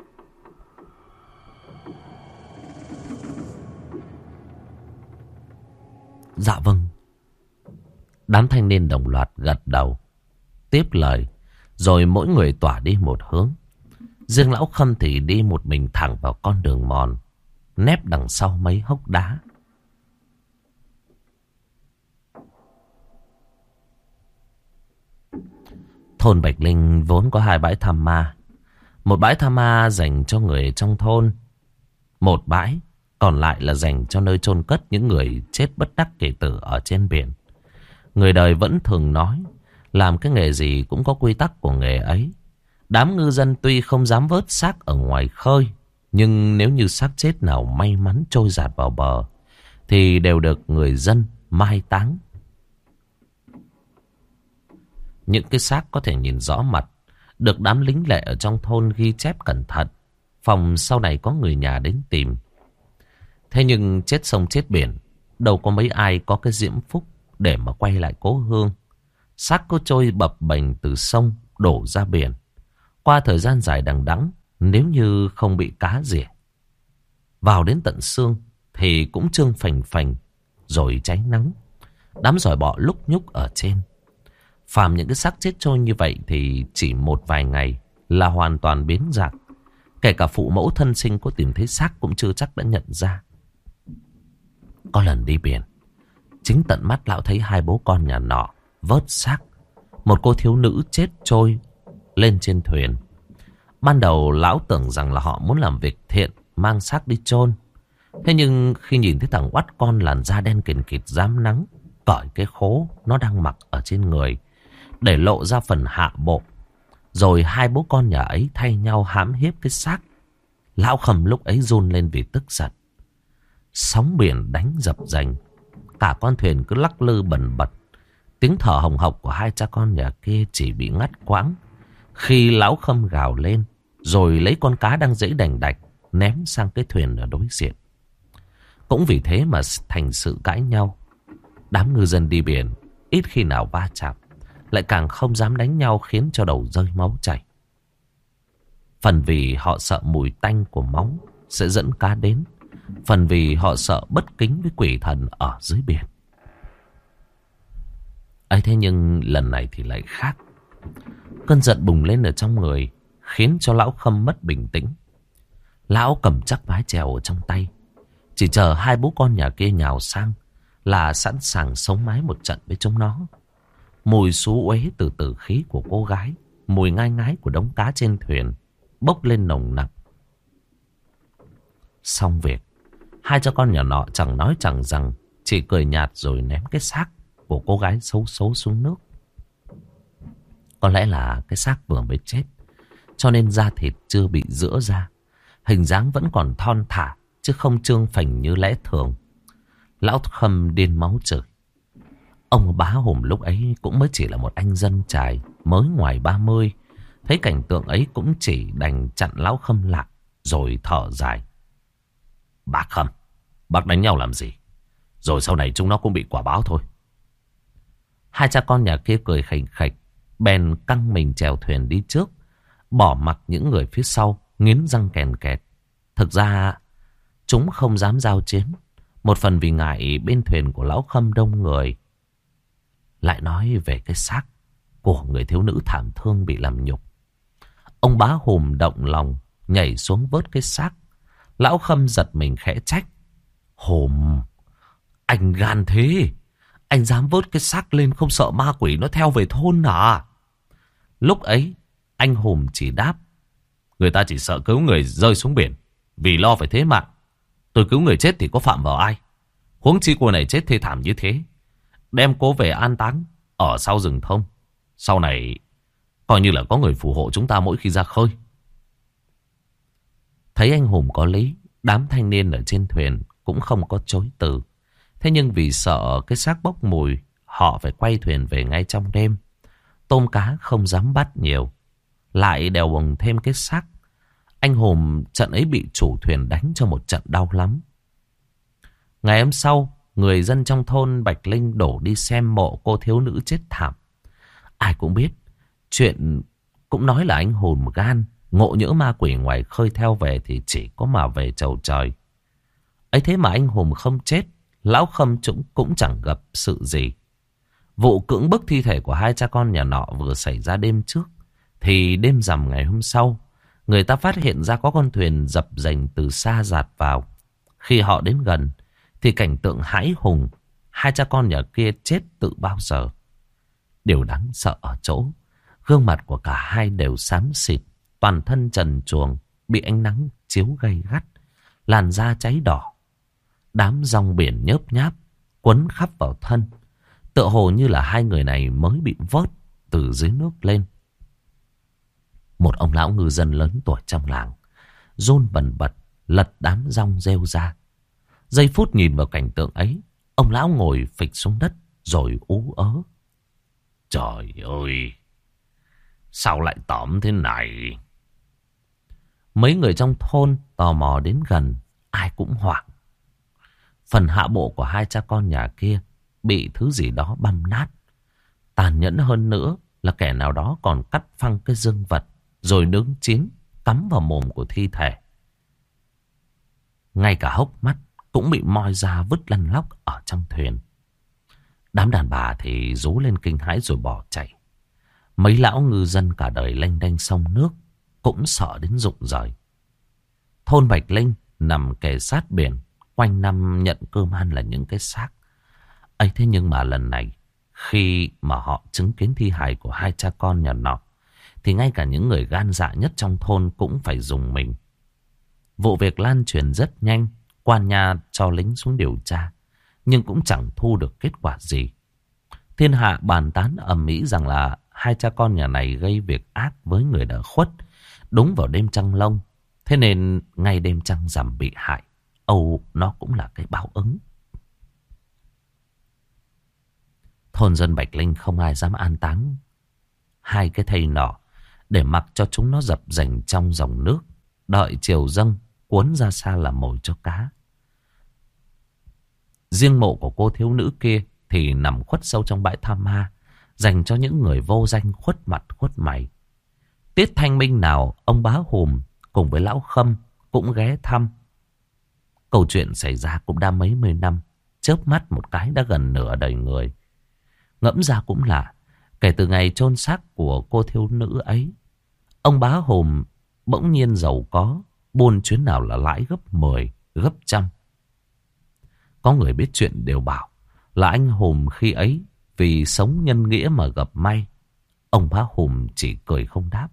Dạ vâng. Đám thanh niên đồng loạt gật đầu tiếp lời. Rồi mỗi người tỏa đi một hướng. Riêng Lão Khâm thì đi một mình thẳng vào con đường mòn, nép đằng sau mấy hốc đá. Thôn Bạch Linh vốn có 2 bãi tham ma. Một bãi tham ma dành cho người trong thôn, một bãi còn lại là dành cho nơi chôn cất những người chết bất đắc kỳ tử ở trên biển. Người đời vẫn thường nói làm cái nghề gì cũng có quy tắc của nghề ấy. Đám ngư dân tuy không dám vớt xác ở ngoài khơi, nhưng nếu như xác chết nào may mắn trôi dạt vào bờ thì đều được người dân mai táng. Những cái xác có thể nhìn rõ mặt được đám lính lệ ở trong thôn ghi chép cẩn thận, phòng sau này có người nhà đến tìm. Thế nhưng chết sông chết biển, đâu có mấy ai có cái diễm phúc để mà quay lại cố hương. Xác cứ trôi bập bềnh từ sông đổ ra biển. Qua thời gian dài đằng đẵng, nếu như không bị cá rỉa vào đến tận xương thì cũng trương phành phành rồi cháy nắng. Đám giỏi bọ lúc nhúc ở trên. Phàm những cái xác chết trôi như vậy thì chỉ một vài ngày là hoàn toàn biến dạng. Kể cả phụ mẫu thân sinh có tìm thấy xác cũng chưa chắc đã nhận ra. Có lần đi biển, chính tận mắt lão thấy 2 bố con nhà nọ vớt xác một cô thiếu nữ chết trôi lên trên thuyền. Ban đầu lão tưởng rằng là họ muốn làm việc thiện, mang xác đi chôn. Thế nhưng khi nhìn thấy thằng oắt con làn da đen kịt kịt rám nắng, cởi cái khố nó đang mặc ở trên người để lộ ra phần hạ bộ, rồi 2 bố con nhà ấy thay nhau hãm hiếp cái xác, Lão Khâm lúc ấy run lên vì tức giận. Sóng biển đánh dập dành, cả con thuyền cứ lắc lư bần bật. Tiếng thở hồng hộc của 2 cha con nhà kia chỉ bị ngắt quãng khi Lão Khâm gào lên, rồi lấy con cá đang dãy đành đạch ném sang cái thuyền ở đối diện. Cũng vì thế mà thành sự cãi nhau. Đám ngư dân đi biển ít khi nào va chạm, lại càng không dám đánh nhau khiến cho đầu rơi máu chảy. Phần vì họ sợ mùi tanh của máu sẽ dẫn cá đến, phần vì họ sợ bất kính với quỷ thần ở dưới biển. ấy thế nhưng lần này thì lại khác. Cơn giận bùng lên ở trong người khiến cho Lão Khâm mất bình tĩnh. Lão cầm chắc mái chèo ở trong tay, chỉ chờ 2 bố con nhà kia nhào sang là sẵn sàng sống mái một trận với chúng nó. Mùi xú uế từ tử khí của cô gái, mùi ngai ngái của đống cá trên thuyền bốc lên nồng nặc. Xong việc, 2 cha con nhà nọ chẳng nói chẳng rằng, chỉ cười nhạt rồi ném cái xác của cô gái xấu xấu xuống nước. Có lẽ là cái xác vừa mới chết, cho nên da thịt chưa bị giữa ra, hình dáng vẫn còn thon thả chứ không trương phình như lẽ thường. Lão Khâm điên máu chửi. Ông Bá Hùng lúc ấy cũng mới chỉ là một anh dân chài mới ngoài 30. Thấy cảnh tượng ấy cũng chỉ đành chặn Lão Khâm lại rồi thở dài. Bác Khâm, bác đánh nhau làm gì? Rồi sau này chúng nó cũng bị quả báo thôi. Hai cha con nhà kia cười khành khạch, bèn căng mình chèo thuyền đi trước, bỏ mặc những người phía sau nghiến răng kèn kẹt. Thực ra chúng không dám giao chiến, một phần vì ngại bên thuyền của Lão Khâm đông người. Lại nói về cái xác của người thiếu nữ thảm thương bị làm nhục. Ông Bá Hùng động lòng nhảy xuống vớt cái xác. Lão Khâm giật mình khẽ trách. Hùng, anh gan thế, anh dám vớt cái xác lên không sợ ma quỷ nó theo về thôn à? Lúc ấy anh Hùng chỉ đáp. Người ta chỉ sợ cứu người rơi xuống biển vì lo phải thế mạng. Tôi cứu người chết thì có phạm vào ai? Huống chi cô này chết thê thảm như thế, đem cô về an táng ở sau rừng thông. Sau này coi như là có người phù hộ chúng ta mỗi khi ra khơi. Thấy anh Hùng có lý, đám thanh niên ở trên thuyền cũng không có chối từ. Thế nhưng vì sợ cái xác bốc mùi, họ phải quay thuyền về ngay trong đêm. Tôm cá không dám bắt nhiều, lại đèo bồng thêm cái xác. Anh Hùng trận ấy bị chủ thuyền đánh cho một trận đau lắm. Ngày hôm sau, người dân trong thôn Bạch Linh đổ đi xem mộ cô thiếu nữ chết thảm. Ai cũng biết, chuyện cũng nói là anh Hùng gan, ngộ nhỡ ma quỷ ngoài khơi theo về thì chỉ có mà về chầu trời. Ấy thế mà anh Hùng không chết, Lão Khâm cũng chẳng gặp sự gì. Vụ cưỡng bức thi thể của hai cha con nhà nọ vừa xảy ra đêm trước, thì đêm rằm ngày hôm sau, người ta phát hiện ra có con thuyền dập dềnh từ xa dạt vào. Khi họ đến gần, thì cảnh tượng hãi hùng, hai cha con nhà kia chết từ bao giờ. Điều đáng sợ ở chỗ, gương mặt của cả hai đều xám xịt, toàn thân trần truồng, bị ánh nắng chiếu gay gắt, làn da cháy đỏ. Đám rong biển nhớp nháp, quấn khắp vào thân. Tựa hồ như là hai người này mới bị vớt từ dưới nước lên. Một ông lão ngư dân lớn tuổi trong làng run bần bật lật đám rong rêu ra. Giây phút nhìn vào cảnh tượng ấy, ông lão ngồi phịch xuống đất rồi ú ớ. Trời ơi, sao lại tóm thế này? Mấy người trong thôn tò mò đến gần, ai cũng hoảng. Phần hạ bộ của hai cha con nhà kia bị thứ gì đó băm nát. Tàn nhẫn hơn nữa là kẻ nào đó còn cắt phăng cái dương vật rồi nướng chín cắm vào mồm của thi thể. Ngay cả hốc mắt cũng bị moi ra vứt lăn lóc ở trong thuyền. Đám đàn bà thì rú lên kinh hãi rồi bỏ chạy. Mấy lão ngư dân cả đời lênh đênh sông nước cũng sợ đến rụng rời. Thôn Bạch Linh nằm kề sát biển, quanh năm nhận cơm ăn là những cái xác ấy. Thế nhưng mà lần này, khi mà họ chứng kiến thi hài của hai cha con nhà nọ, thì ngay cả những người gan dạ nhất trong thôn cũng phải rùng mình. Vụ việc lan truyền rất nhanh, quan nha cho lính xuống điều tra, nhưng cũng chẳng thu được kết quả gì. Thiên hạ bàn tán ầm ĩ rằng là hai cha con nhà này gây việc ác với người đã khuất đúng vào đêm trăng lông. Thế nên ngay đêm trăng rằm bị hại, âu nó cũng là cái báo ứng. Thôn dân Bạch Linh không ai dám an táng hai cái thây nọ, để mặc cho chúng nó dập dềnh trong dòng nước, đợi chiều dâng cuốn ra xa làm mồi cho cá. Riêng mộ của cô thiếu nữ kia thì nằm khuất sâu trong bãi tha ma, dành cho những người vô danh khuất mặt khuất mày. Tiết thanh minh nào, ông Bá Hùng cùng với Lão Khâm cũng ghé thăm. Câu chuyện xảy ra cũng đã mấy mươi năm, chớp mắt một cái đã gần nửa đời người. Ngẫm ra cũng lạ, kể từ ngày chôn xác của cô thiếu nữ ấy, ông Bá Hùng bỗng nhiên giàu có, buôn chuyến nào là lãi gấp 10, gấp trăm. Có người biết chuyện đều bảo là anh Hùng khi ấy vì sống nhân nghĩa mà gặp may. Ông Bá Hùng chỉ cười không đáp.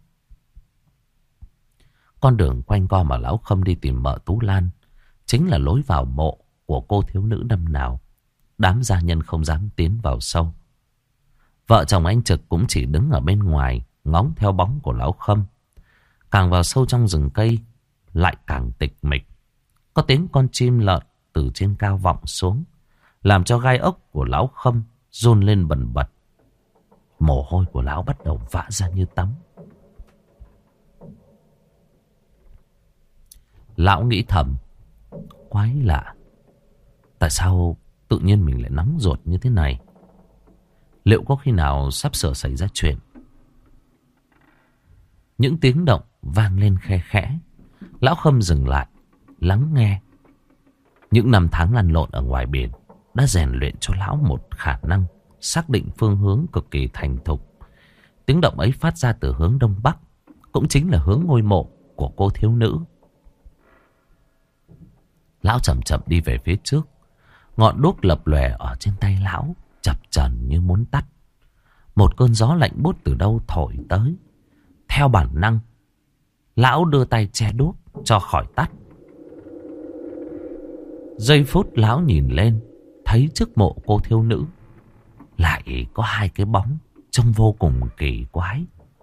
Con đường quanh co mà Lão Khâm đi tìm mợ Tú Lan chính là lối vào mộ của cô thiếu nữ năm nào. Đám gia nhân không dám tiến vào sâu. Vợ chồng anh Trực cũng chỉ đứng ở bên ngoài ngóng theo bóng của Lão Khâm. Càng vào sâu trong rừng cây lại càng tịch mịch. Có tiếng con chim lợn từ trên cao vọng xuống. làm cho gai ốc của lão Khâm run lên bần bật. Mồ hôi của lão bắt đầu vã ra như tắm. Lão nghĩ thầm, quái lạ, tại sao tự nhiên mình lại nóng ruột như thế này? Liệu có khi nào sắp sửa xảy ra chuyện? Những tiếng động vang lên khe khẽ. Lão Khâm dừng lại, lắng nghe. Những năm tháng lăn lộn ở ngoài biển đã rèn luyện cho lão một khả năng xác định phương hướng cực kỳ thành thục. Tiếng động ấy phát ra từ hướng đông bắc, cũng chính là hướng ngôi mộ của cô thiếu nữ. Lão chậm chậm đi về phía trước. Ngọn đuốc lập lòe ở trên tay lão chập chờn như muốn tắt. Một cơn gió lạnh buốt từ đâu thổi tới. Theo bản năng, lão đưa tay che đuốc cho khỏi tắt. Giây phút lão nhìn lên, thấy trước mộ cô thiếu nữ lại có hai cái bóng trông vô cùng kỳ quái.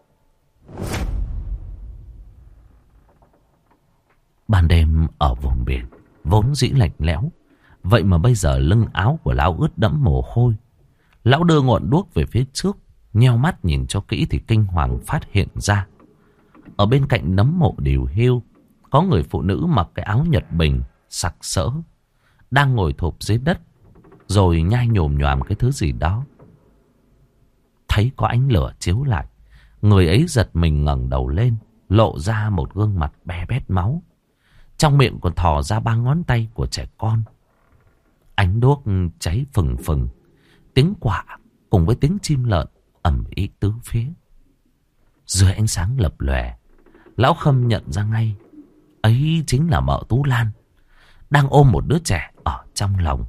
Ban đêm ở vùng biển vốn dĩ lạnh lẽo, vậy mà bây giờ lưng áo của lão ướt đẫm mồ hôi. Lão đưa ngọn đuốc về phía trước, nheo mắt nhìn cho kỹ thì kinh hoàng phát hiện ra. Ở bên cạnh nấm mộ điều hiu, có người phụ nữ mặc cái áo Nhật Bình sặc sỡ, đang ngồi thụp dưới đất, rồi nhai nhồm nhoàm cái thứ gì đó. Thấy có ánh lửa chiếu lại, người ấy giật mình ngẩng đầu lên, lộ ra một gương mặt be bét máu. Trong miệng còn thò ra 3 ngón tay của trẻ con. Ánh đuốc cháy phừng phừng, tiếng quạ cùng với tiếng chim lợn ầm ĩ tứ phía. Dưới ánh sáng lập lòe, lão Khâm nhận ra ngay, ấy chính là mợ Tú Lan, đang ôm một đứa trẻ ở trong lòng.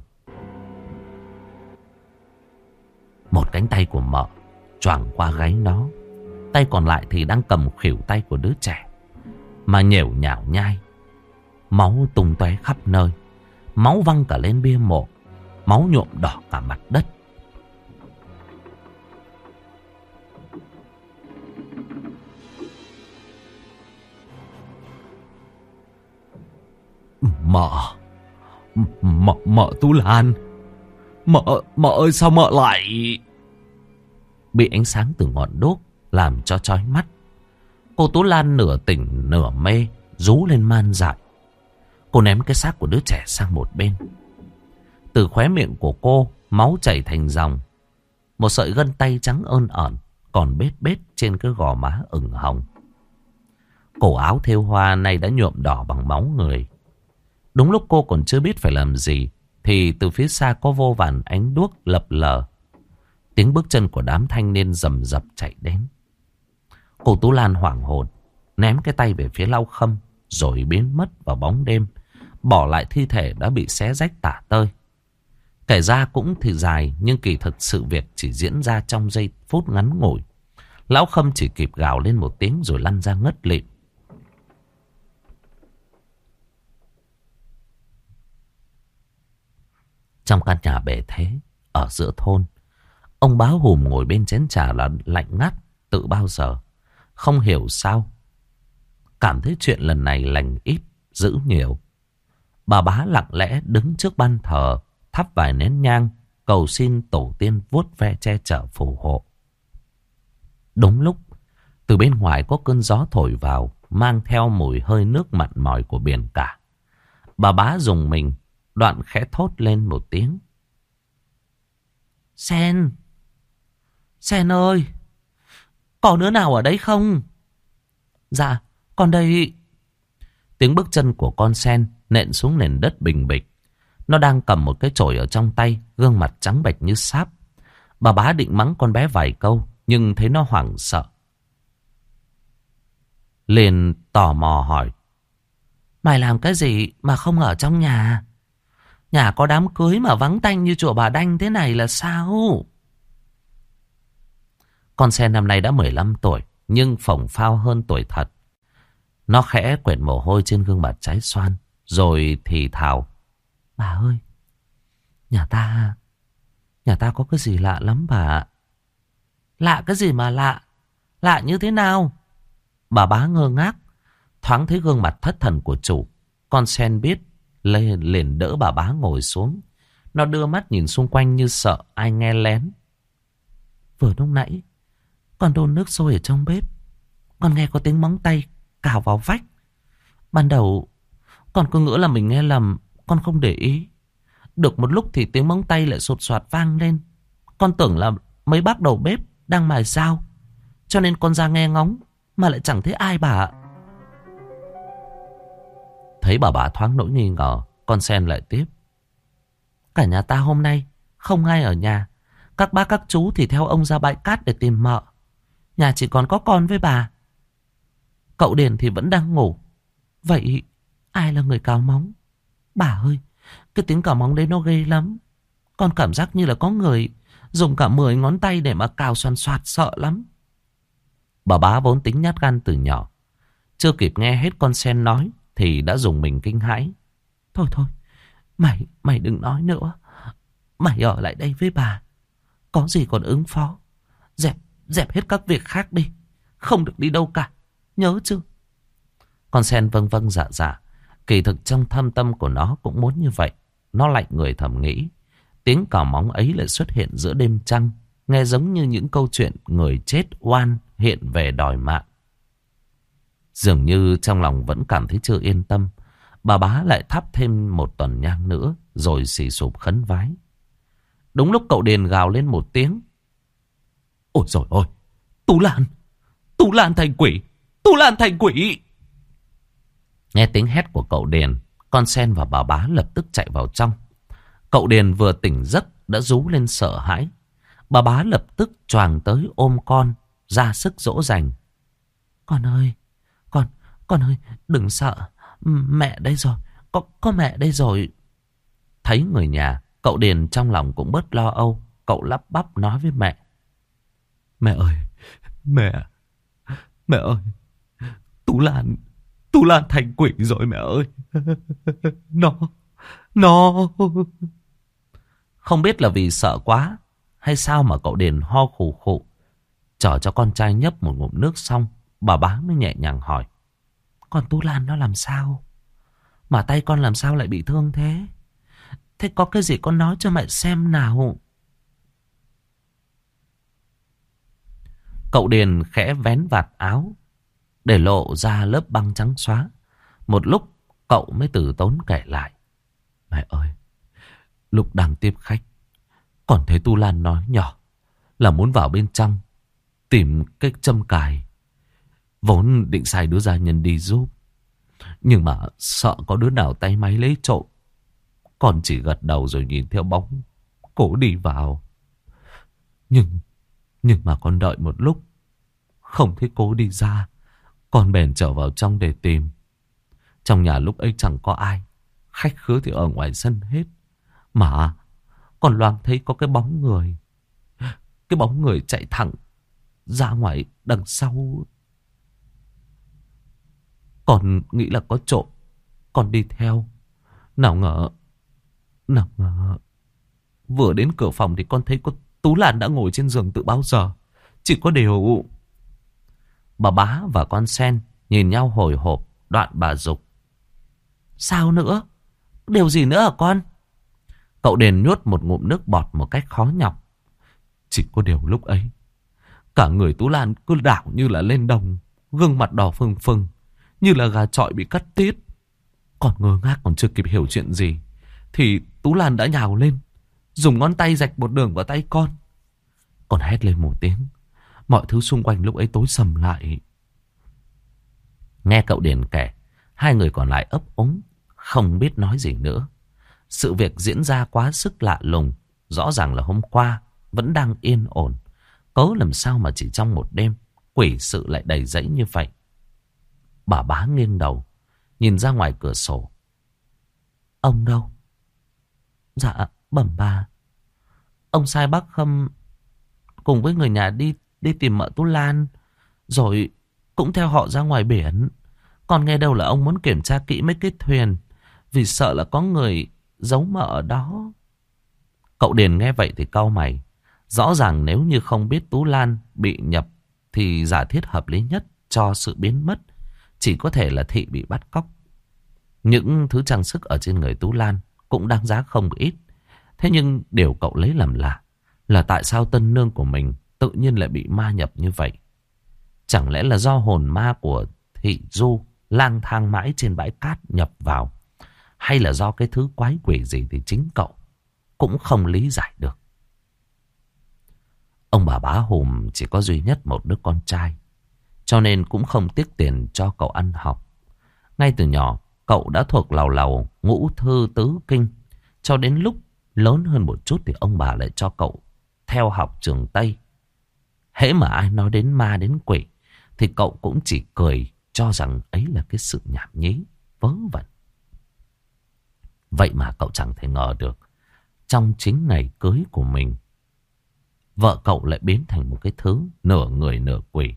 Một cánh tay của mợ choàng qua gáy nó, tay còn lại thì đang cầm khuỷu tay của đứa trẻ mà nhểu nhảo nhai. Máu tung tóe khắp nơi, máu văng cả lên bia mộ, máu nhuộm đỏ cả mặt đất. Mợ Tú Lan, mợ ơi, sao mợ lại... Bị ánh sáng từ ngọn đuốc làm cho chói mắt. Cô Tú Lan nửa tỉnh nửa mê, rú lên man dại. Cô ném cái xác của đứa trẻ sang một bên. Từ khóe miệng của cô, máu chảy thành dòng. Một sợi gân tay trắng ơn ẩn còn bết bết trên cái gò má ửng hồng. Cổ áo thêu hoa này đã nhuộm đỏ bằng máu người. Đúng lúc cô còn chưa biết phải làm gì, thì từ phía xa có vô vàn ánh đuốc lập lờ. Tiếng bước chân của đám thanh niên rầm rập chạy đến. Cô Tú Lan hoảng hồn, ném cái tay về phía Lão Khâm, rồi biến mất vào bóng đêm, bỏ lại thi thể đã bị xé rách tả tơi. Kể ra cũng thì dài, nhưng kỳ thực sự việc chỉ diễn ra trong giây phút ngắn ngủi. Lão Khâm chỉ kịp gào lên một tiếng rồi lăn ra ngất lịm. Trong căn nhà bề thế ở giữa thôn, ông Bá Hùm ngồi bên chén trà là lạnh ngắt tự bao giờ. Không hiểu sao, cảm thấy chuyện lần này lành ít dữ nhiều. Bà Bá lặng lẽ đứng trước ban thờ, thắp vài nén nhang, cầu xin tổ tiên vuốt ve che chở phù hộ. Đúng lúc, từ bên ngoài có cơn gió thổi vào, mang theo mùi hơi nước mặn mòi của biển cả. Bà Bá rùng mình, đoạn khẽ thốt lên một tiếng. Sen! Sen ơi! Có đứa nào ở đấy không? Dạ, con đây. Tiếng bước chân của con Sen nện xuống nền đất bình bịch. Nó đang cầm một cái chổi ở trong tay, gương mặt trắng bệch như sáp. Bà Bá định mắng con bé vài câu, nhưng thấy nó hoảng sợ, liền tò mò hỏi. Mày làm cái gì mà không ở trong nhà? Nhà có đám cưới mà vắng tanh như chùa Bà Đanh thế này là sao? Con Sen năm nay đã 15 tuổi, nhưng phồng phao hơn tuổi thật. Nó khẽ quệt mồ hôi trên gương mặt trái xoan, rồi thì thào. Bà ơi, nhà ta có cái gì lạ lắm bà ạ. Lạ cái gì mà lạ? Lạ như thế nào? Bà Bá ngơ ngác, thoáng thấy gương mặt thất thần của chủ. Con Sen biết, liền đỡ bà Bá ngồi xuống. Nó đưa mắt nhìn xung quanh như sợ ai nghe lén. Vừa lúc nãy con đun nước sôi ở trong bếp, con nghe có tiếng móng tay cào vào vách. Ban đầu con cứ ngỡ là mình nghe lầm, con không để ý. Được một lúc thì tiếng móng tay lại sột soạt vang lên. Con tưởng là mấy bác đầu bếp đang mài dao, cho nên con ra nghe ngóng mà lại chẳng thấy ai bà ạ. Thấy bà bá thoáng nỗi nghi ngờ, con sen lại tiếp. Cả nhà ta hôm nay không ai ở nhà. Các bác các chú thì theo ông ra bãi cát để tìm mợ. Nhà chỉ còn có con với bà. Cậu Điền thì vẫn đang ngủ. Vậy ai là người cào móng? Bà ơi, cái tiếng cào móng đấy nó ghê lắm. Con cảm giác như là có người dùng cả 10 ngón tay để mà cào xoàn xoạt, sợ lắm. Bà bá vốn tính nhát gan từ nhỏ, chưa kịp nghe hết con sen nói thì đã dùng mình kinh hãi. Thôi thôi, mày đừng nói nữa. Mày ở lại đây với bà. Có gì còn ứng phó. Dẹp hết các việc khác đi. Không được đi đâu cả. Nhớ chưa? Con sen vâng vâng dạ dạ. Kỳ thực trong thâm tâm của nó cũng muốn như vậy. Nó lạnh người thầm nghĩ. Tiếng cào móng ấy lại xuất hiện giữa đêm trăng. Nghe giống như những câu chuyện người chết oan hiện về đòi mạng. Dường như trong lòng vẫn cảm thấy chưa yên tâm. Bà bá lại thắp thêm một tuần nhang nữa rồi xì sụp khấn vái. Đúng lúc cậu Điền gào lên một tiếng. Ôi dồi ôi, Tú Lan thành quỷ, Tú Lan thành quỷ. Nghe tiếng hét của cậu Điền, con sen và bà bá lập tức chạy vào trong. Cậu Điền vừa tỉnh giấc đã rú lên sợ hãi. Bà bá lập tức choàng tới ôm con, ra sức dỗ dành. Con ơi, con ơi, đừng sợ. Mẹ đây rồi, có mẹ đây rồi. Thấy người nhà, cậu Điền trong lòng cũng bớt lo âu. Cậu lắp bắp nói với mẹ. Mẹ ơi, mẹ ơi, Tú Lan thành quỷ rồi mẹ ơi. Nó. Không biết là vì sợ quá hay sao mà cậu Điền ho khù khụ. Chở cho con trai nhấp một ngụm nước xong, bà bá mới nhẹ nhàng hỏi. Con Tú Lan nó làm sao? Mà tay con làm sao lại bị thương thế? Thế có cái gì con nói cho mẹ xem nào. Cậu Điền khẽ vén vạt áo để lộ ra lớp băng trắng xóa. Một lúc cậu mới từ tốn kể lại. Mẹ ơi, lúc đang tiếp khách, còn thấy Tu Lan nói nhỏ là muốn vào bên trong tìm cái châm cài. Vốn định sai đứa gia nhân đi giúp, nhưng mà sợ có đứa nào tay máy lấy trộm. Con chỉ gật đầu rồi nhìn theo bóng cổ đi vào. Nhưng mà con đợi một lúc, không thấy cô đi ra. Con bèn trở vào trong để tìm. Trong nhà lúc ấy chẳng có ai, khách khứa thì ở ngoài sân hết. Mà con loáng thấy có cái bóng người. Cái bóng người chạy thẳng ra ngoài đằng sau. Con nghĩ là có trộm, con đi theo. Nào ngờ vừa đến cửa phòng thì con thấy có Tú Lan đã ngồi trên giường từ bao giờ. Chỉ có điều... Bà bá và con sen nhìn nhau hồi hộp. Đoạn bà dục. Sao nữa? Điều gì nữa hả con? Cậu Điền nuốt một ngụm nước bọt một cách khó nhọc. Chỉ có điều lúc ấy, cả người Tú Lan cứ đảo như là lên đồng. Gương mặt đỏ phừng phừng, như là gà chọi bị cắt tiết. Còn ngơ ngác còn chưa kịp hiểu chuyện gì thì Tú Lan đã nhào lên, dùng ngón tay rạch một đường vào tay con. Con hét lên một tiếng. Mọi thứ xung quanh lúc ấy tối sầm lại. Nghe cậu Điền kể, hai người còn lại ấp úng, không biết nói gì nữa. Sự việc diễn ra quá sức lạ lùng. Rõ ràng là hôm qua vẫn đang yên ổn, cớ làm sao mà chỉ trong một đêm quỷ sự lại đầy rẫy như vậy. Bà bá nghiêng đầu nhìn ra ngoài cửa sổ. Ông đâu? Dạ bẩm bà, ông sai bác Khâm cùng với người nhà đi tìm mợ Tú Lan, rồi cũng theo họ ra ngoài biển. Còn nghe đâu là ông muốn kiểm tra kỹ mấy cái thuyền, vì sợ là có người giấu mợ ở đó. Cậu Điền nghe vậy thì cau mày. Rõ ràng nếu như không biết Tú Lan bị nhập thì giả thiết hợp lý nhất cho sự biến mất chỉ có thể là Thị bị bắt cóc. Những thứ trang sức ở trên người Tú Lan cũng đáng giá không ít. Thế nhưng điều cậu lấy làm lạ là tại sao tân nương của mình tự nhiên lại bị ma nhập như vậy? Chẳng lẽ là do hồn ma của thị du lang thang mãi trên bãi cát nhập vào? Hay là do cái thứ quái quỷ gì thì chính cậu cũng không lý giải được. Ông bà Bá Hùm chỉ có duy nhất một đứa con trai, cho nên cũng không tiếc tiền cho cậu ăn học. Ngay từ nhỏ, cậu đã thuộc làu làu ngũ thư tứ kinh. Cho đến lúc lớn hơn một chút thì ông bà lại cho cậu theo học trường Tây. Hễ mà ai nói đến ma đến quỷ thì cậu cũng chỉ cười, cho rằng ấy là cái sự nhảm nhí, vớ vẩn. Vậy mà cậu chẳng thể ngờ được, trong chính ngày cưới của mình, vợ cậu lại biến thành một cái thứ nửa người nửa quỷ.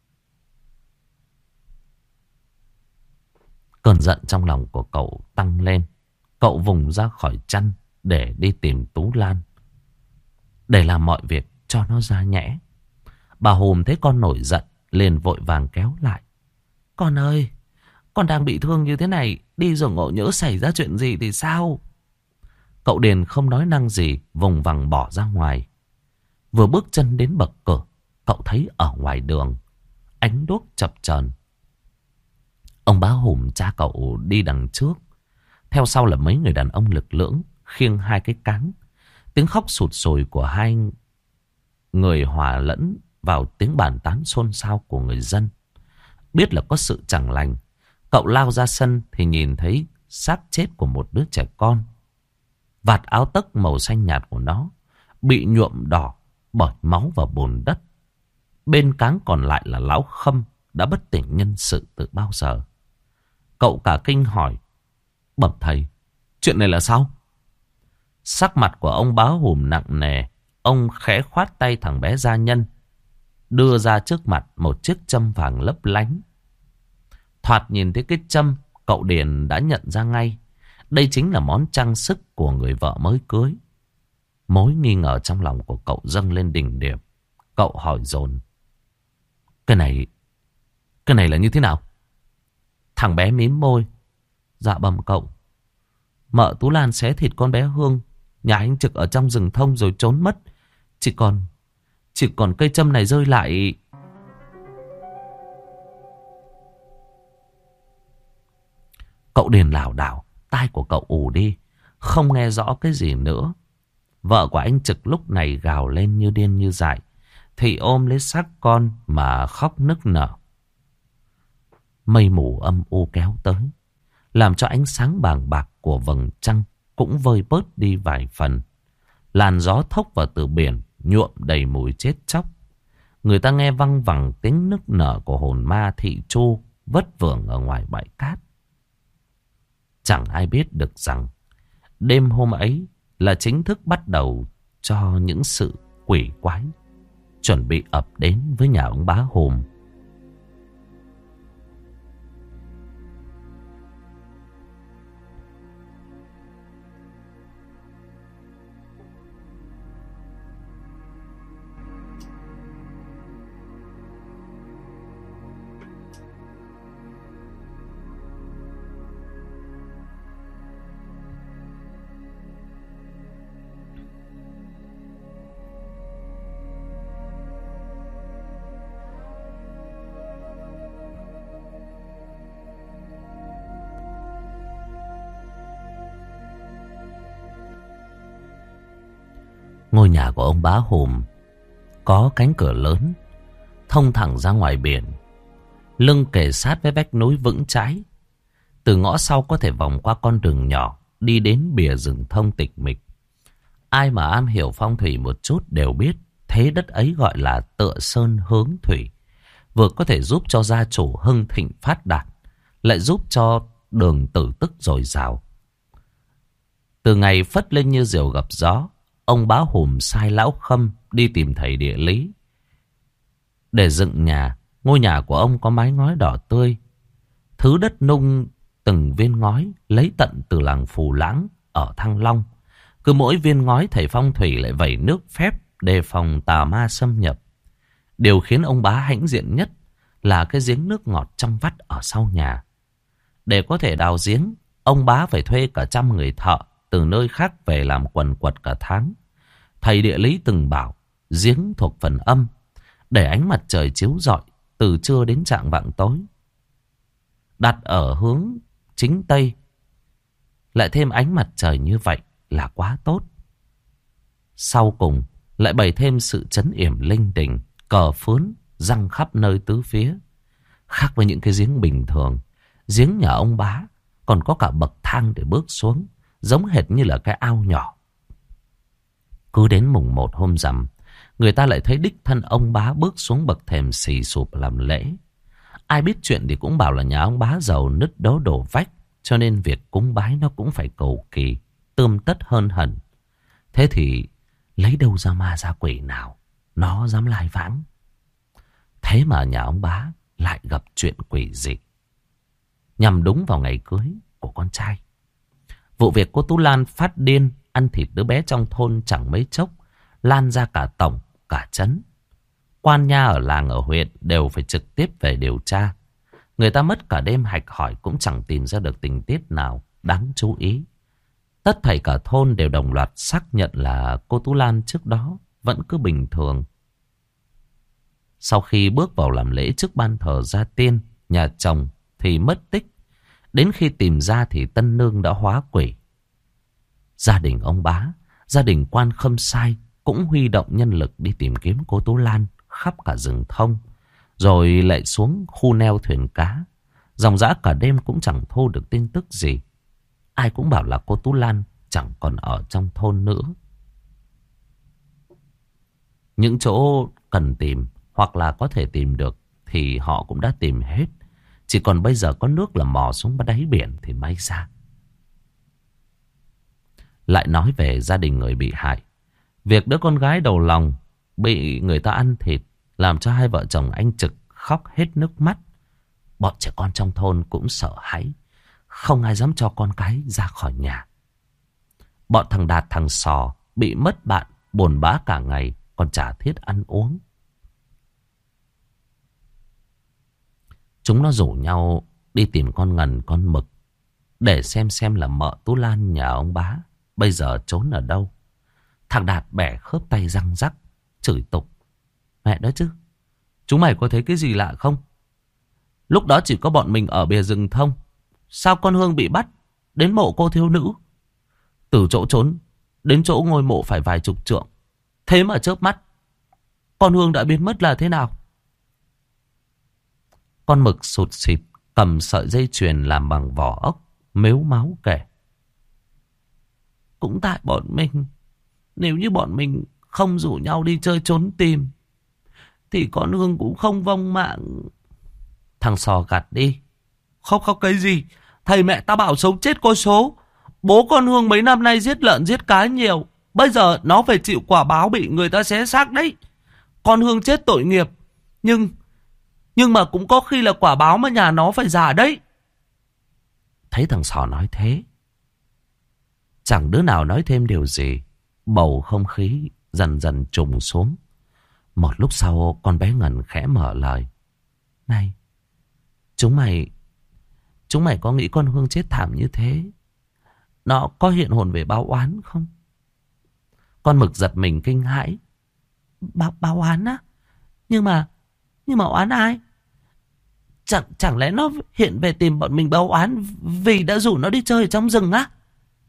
Cơn giận trong lòng của cậu tăng lên. Cậu vùng ra khỏi chăn để đi tìm Tú Lan, để làm mọi việc cho nó ra nhẽ. Bà Hùm thấy con nổi giận, liền vội vàng kéo lại. Con ơi, con đang bị thương như thế này, đi rồi ngộ nhỡ xảy ra chuyện gì thì sao? Cậu Điền không nói năng gì, vùng vằng bỏ ra ngoài. Vừa bước chân đến bậc cửa, cậu thấy ở ngoài đường ánh đuốc chập chờn. Ông Bá Hùm cha cậu đi đằng trước, theo sau là mấy người đàn ông lực lưỡng khiêng hai cái cáng. Tiếng khóc sụt sùi của hai người hòa lẫn vào tiếng bàn tán xôn xao của người dân. Biết là có sự chẳng lành, cậu lao ra sân thì nhìn thấy xác chết của một đứa trẻ con. Vạt áo tấc màu xanh nhạt của nó bị nhuộm đỏ bởi máu và bùn đất. Bên cáng còn lại là lão Khâm đã bất tỉnh nhân sự từ bao giờ. Cậu cả kinh hỏi: bẩm thầy, chuyện này là sao? Sắc mặt của ông Bá Hùm nặng nề. Ông khẽ khoát tay thằng bé gia nhân, đưa ra trước mặt một chiếc châm vàng lấp lánh. Thoạt nhìn thấy cái châm, cậu Điền đã nhận ra ngay. Đây chính là món trang sức của người vợ mới cưới. Mối nghi ngờ trong lòng của cậu dâng lên đỉnh điểm. Cậu hỏi dồn: Cái này là như thế nào? Thằng bé mím môi: Dạ bẩm cậu, mợ Tú Lan xé thịt con bé Hương nhà anh Trực ở trong rừng thông rồi trốn mất. Chỉ còn cây châm này rơi lại. Cậu Điền lảo đảo, tai của cậu ù đi, không nghe rõ cái gì nữa. Vợ của anh Trực lúc này gào lên như điên như dại. Thị ôm lấy xác con mà khóc nức nở. Mây mù âm u kéo tới, làm cho ánh sáng bàng bạc của vầng trăng cũng vơi bớt đi vài phần. Làn gió thốc vào từ biển nhuộm đầy mùi chết chóc. Người ta nghe văng vẳng tiếng nức nở của hồn ma thị Chu vất vưởng ở ngoài bãi cát. Chẳng ai biết được rằng đêm hôm ấy là chính thức bắt đầu cho những sự quỷ quái chuẩn bị ập đến với nhà ông Bá Hùm. Ngôi nhà của ông Bá Hùm có cánh cửa lớn thông thẳng ra ngoài biển, lưng kề sát với vách núi vững chãi. Từ ngõ sau có thể vòng qua con đường nhỏ đi đến bìa rừng thông tịch mịch. Ai mà am hiểu phong thủy một chút đều biết thế đất ấy gọi là tựa sơn hướng thủy, vừa có thể giúp cho gia chủ hưng thịnh phát đạt, lại giúp cho đường tử tức dồi dào. Từ ngày phất lên như diều gặp gió, ông Bá Hùm sai lão Khâm đi tìm thầy địa lý để dựng nhà. Ngôi nhà của ông có mái ngói đỏ tươi, thứ đất nung từng viên ngói lấy tận từ làng Phù Lãng ở Thăng Long. Cứ mỗi viên ngói thầy phong thủy lại vẩy nước phép đề phòng tà ma xâm nhập. Điều khiến ông Bá hãnh diện nhất là cái giếng nước ngọt trong vắt ở sau nhà. Để có thể đào giếng, ông Bá phải thuê cả 100 người thợ từ nơi khác về làm quần quật cả tháng. Thầy địa lý từng bảo giếng thuộc phần âm, để ánh mặt trời chiếu rọi từ trưa đến chạng vạng tối. Đặt ở hướng chính tây, lại thêm ánh mặt trời như vậy là quá tốt. Sau cùng lại bày thêm sự trấn yểm linh đình, cờ phướn răng khắp nơi tứ phía. Khác với những cái giếng bình thường, giếng nhà ông Bá còn có cả bậc thang để bước xuống, giống hệt như là cái ao nhỏ. Cứ đến mùng 1 hôm rằm, người ta lại thấy đích thân ông Bá bước xuống bậc thềm xì sụp làm lễ. Ai biết chuyện thì cũng bảo là nhà ông Bá giàu nứt đố đổ vách, cho nên việc cúng bái nó cũng phải cầu kỳ, tươm tất hơn hẳn. Thế thì lấy đâu ra ma ra quỷ nào nó dám lai vãng. Thế mà nhà ông Bá lại gặp chuyện quỷ dị, nhằm đúng vào ngày cưới của con trai. Vụ việc cô Tú Lan phát điên ăn thịt đứa bé trong thôn chẳng mấy chốc lan ra cả tổng, cả trấn. Quan nha ở làng ở huyện đều phải trực tiếp về điều tra. Người ta mất cả đêm hạch hỏi cũng chẳng tìm ra được tình tiết nào đáng chú ý. Tất thảy cả thôn đều đồng loạt xác nhận là cô Tú Lan trước đó vẫn cứ bình thường. Sau khi bước vào làm lễ trước ban thờ gia tiên, nhà chồng thì mất tích. Đến khi tìm ra thì tân nương đã hóa quỷ. Gia đình ông Bá, gia đình quan Khâm Sai cũng huy động nhân lực đi tìm kiếm cô Tú Lan khắp cả rừng thông, rồi lại xuống khu neo thuyền cá. Dòng dã cả đêm cũng chẳng thu được tin tức gì. Ai cũng bảo là cô Tú Lan chẳng còn ở trong thôn nữa. Những chỗ cần tìm hoặc là có thể tìm được thì họ cũng đã tìm hết. Chỉ còn bây giờ có nước là mò xuống đáy biển thì may ra. Lại nói về gia đình người bị hại. Việc đứa con gái đầu lòng bị người ta ăn thịt làm cho hai vợ chồng anh Trực khóc hết nước mắt. Bọn trẻ con trong thôn cũng sợ hãi, không ai dám cho con cái ra khỏi nhà. Bọn thằng Đạt thằng Sò bị mất bạn, buồn bã cả ngày, còn chả thiết ăn uống. Chúng nó rủ nhau đi tìm con Ngần con Mực để xem là mợ Tú Lan nhà ông Bá bây giờ trốn ở đâu. Thằng Đạt bẻ khớp tay răng rắc, chửi tục: Mẹ đó chứ, chúng mày có thấy cái gì lạ không? Lúc đó chỉ có bọn mình ở bìa rừng thông, sao con Hương bị bắt đến mộ cô thiếu nữ? Từ chỗ trốn đến chỗ ngôi mộ phải vài chục trượng, thế mà chớp mắt con Hương đã biến mất là thế nào? Con Mực sụt sịt cầm sợi dây chuyền làm bằng vỏ ốc, mếu máu kể: Cũng tại bọn mình. Nếu như bọn mình không rủ nhau đi chơi trốn tìm thì con Hương cũng không vong mạng. Thằng Sò gạt đi: Khóc cái gì? Thầy mẹ ta bảo sống chết có số. Bố con Hương mấy năm nay giết lợn giết cá nhiều, bây giờ nó phải chịu quả báo bị người ta xé xác đấy. Con Hương chết tội nghiệp, nhưng mà cũng có khi là quả báo mà nhà nó phải trả đấy. Thấy thằng Sò nói thế, chẳng đứa nào nói thêm điều gì. Bầu không khí dần dần trùng xuống. Một lúc sau con bé Ngân khẽ mở lời: Này, chúng mày có nghĩ con Hương chết thảm như thế nó có hiện hồn về báo oán không? Con Mực giật mình kinh hãi: Báo oán á? Nhưng mà oán ai? Chẳng lẽ nó hiện về tìm bọn mình báo oán vì đã rủ nó đi chơi ở trong rừng á?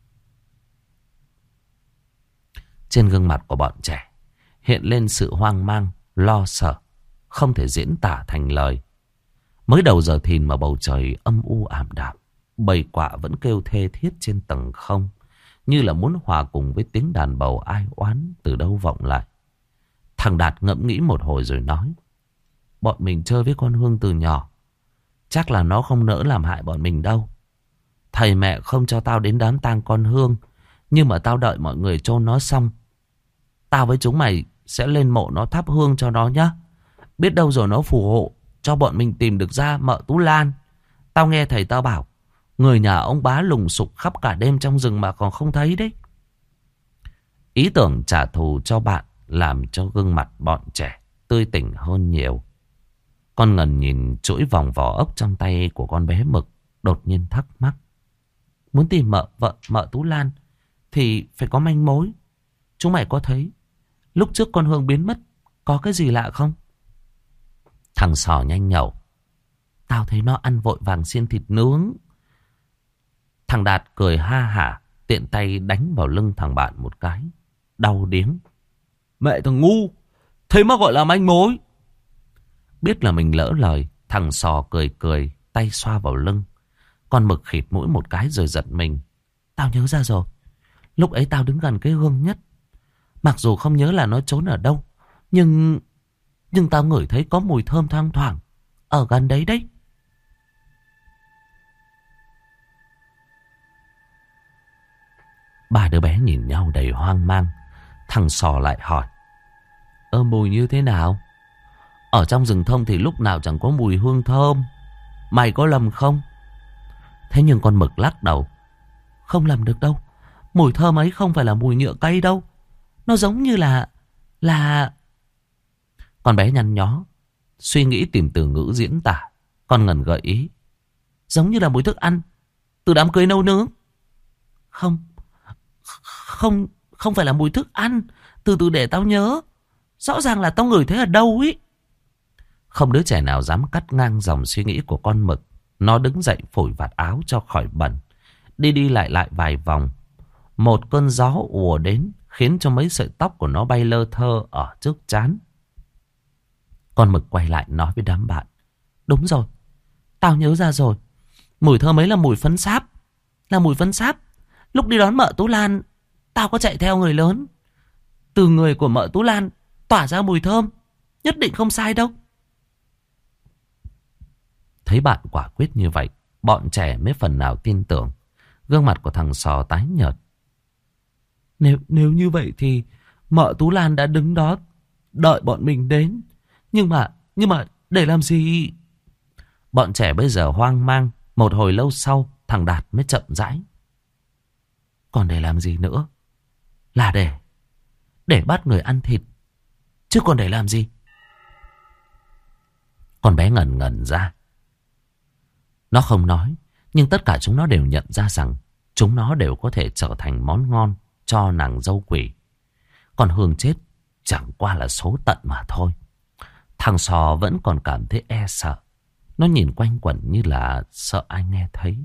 Trên gương mặt của bọn trẻ hiện lên sự hoang mang, lo sợ, không thể diễn tả thành lời. Mới đầu giờ thìn mà bầu trời âm u ảm đạm, bầy quạ vẫn kêu thê thiết trên tầng không, như là muốn hòa cùng với tiếng đàn bầu ai oán từ đâu vọng lại. Thằng Đạt ngẫm nghĩ một hồi rồi nói: Bọn mình chơi với con Hương từ nhỏ, chắc là nó không nỡ làm hại bọn mình đâu. Thầy mẹ không cho tao đến đám tang con Hương, nhưng mà tao đợi mọi người chôn nó xong, tao với chúng mày sẽ lên mộ nó thắp hương cho nó nhá. Biết đâu rồi nó phù hộ cho bọn mình tìm được ra mợ Tú Lan. Tao nghe thầy tao bảo người nhà ông Bá lùng sục khắp cả đêm trong rừng mà còn không thấy đấy. Ý tưởng trả thù cho bạn làm cho gương mặt bọn trẻ tươi tỉnh hơn nhiều. Con Ngân nhìn chuỗi vòng vỏ ốc trong tay của con bé Mực, đột nhiên thắc mắc: Muốn tìm mợ Tú Lan thì phải có manh mối. Chúng mày có thấy lúc trước con Hương biến mất có cái gì lạ không? Thằng Sò nhanh nhẩu. Tao thấy nó ăn vội vàng xiên thịt nướng. Thằng Đạt cười ha hả, tiện tay đánh vào lưng thằng bạn một cái. Đau điếng. Mẹ thằng ngu, thế mà gọi là manh mối. Biết là mình lỡ lời, thằng Sò cười cười, tay xoa vào lưng. Con Mực khịt mũi một cái rồi giật mình. Tao nhớ ra rồi. Lúc ấy tao đứng gần cái gương nhất. Mặc dù không nhớ là nó trốn ở đâu, nhưng tao ngửi thấy có mùi thơm thoang thoảng ở gần đấy đấy. Ba đứa bé nhìn nhau đầy hoang mang. Thằng Sò lại hỏi. Mùi như thế nào? Ở trong rừng thông thì lúc nào chẳng có mùi hương thơm. Mày có lầm không? Thế nhưng con Mực lắc đầu. Không lầm được đâu. Mùi thơm ấy không phải là mùi nhựa cây đâu. Nó giống như là... Con bé nhăn nhó, suy nghĩ tìm từ ngữ diễn tả. Con Ngân gợi ý. Giống như là mùi thức ăn từ đám cưới nấu nướng. Không phải là mùi thức ăn. Từ từ để tao nhớ. Rõ ràng là tao ngửi thấy ở đâu ý. Không đứa trẻ nào dám cắt ngang dòng suy nghĩ của con Mực. Nó đứng dậy phủi vạt áo cho khỏi bẩn. Đi đi lại lại vài vòng. Một cơn gió ùa đến, khiến cho mấy sợi tóc của nó bay lơ thơ ở trước trán. Con Mực quay lại nói với đám bạn. Đúng rồi, tao nhớ ra rồi. Mùi thơm ấy là mùi phấn sáp. Là mùi phấn sáp. Lúc đi đón mợ Tú Lan, tao có chạy theo người lớn. Từ người của mợ Tú Lan tỏa ra mùi thơm. Nhất định không sai đâu. Thấy bạn quả quyết như vậy, bọn trẻ mới phần nào tin tưởng. Gương mặt của thằng Sò tái nhợt. Nếu như vậy thì mợ Tú Lan đã đứng đó đợi bọn mình đến. Nhưng mà để làm gì? Bọn trẻ bây giờ hoang mang. Một hồi lâu sau, thằng Đạt mới chậm rãi. Còn để làm gì nữa? Là để bắt người ăn thịt. Chứ còn để làm gì? Con bé ngẩn ngẩn ra. Nó không nói, nhưng tất cả chúng nó đều nhận ra rằng chúng nó đều có thể trở thành món ngon cho nàng dâu quỷ. Còn Hương chết chẳng qua là số tận mà thôi. Thằng Sò vẫn còn cảm thấy e sợ. Nó nhìn quanh quẩn như là sợ ai nghe thấy.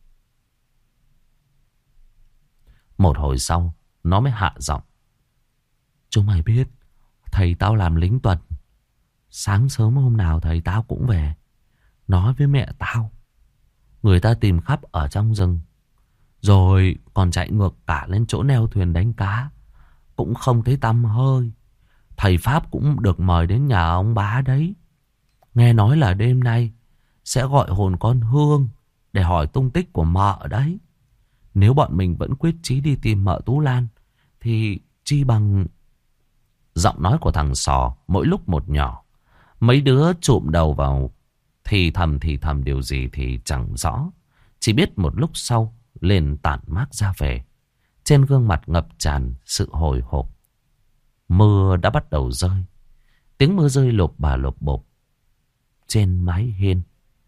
Một hồi sau, nó mới hạ giọng. Chúng mày biết, thầy tao làm lính tuần. Sáng sớm hôm nào thầy tao cũng về. Nói với mẹ tao. Người ta tìm khắp ở trong rừng. Rồi còn chạy ngược cả lên chỗ neo thuyền đánh cá. Cũng không thấy tăm hơi. Thầy Pháp cũng được mời đến nhà ông bá đấy. Nghe nói là đêm nay sẽ gọi hồn con Hương để hỏi tung tích của mợ đấy. Nếu bọn mình vẫn quyết chí đi tìm mợ Tú Lan thì chi bằng... Giọng nói của thằng Sò mỗi lúc một nhỏ. Mấy đứa chụm đầu vào thì thầm điều gì thì chẳng rõ. Chỉ biết một lúc sau liền tản mát ra về. Trên gương mặt ngập tràn sự hồi hộp. Mưa đã bắt đầu rơi. Tiếng mưa rơi lộp bà lộp bộp trên mái hiên.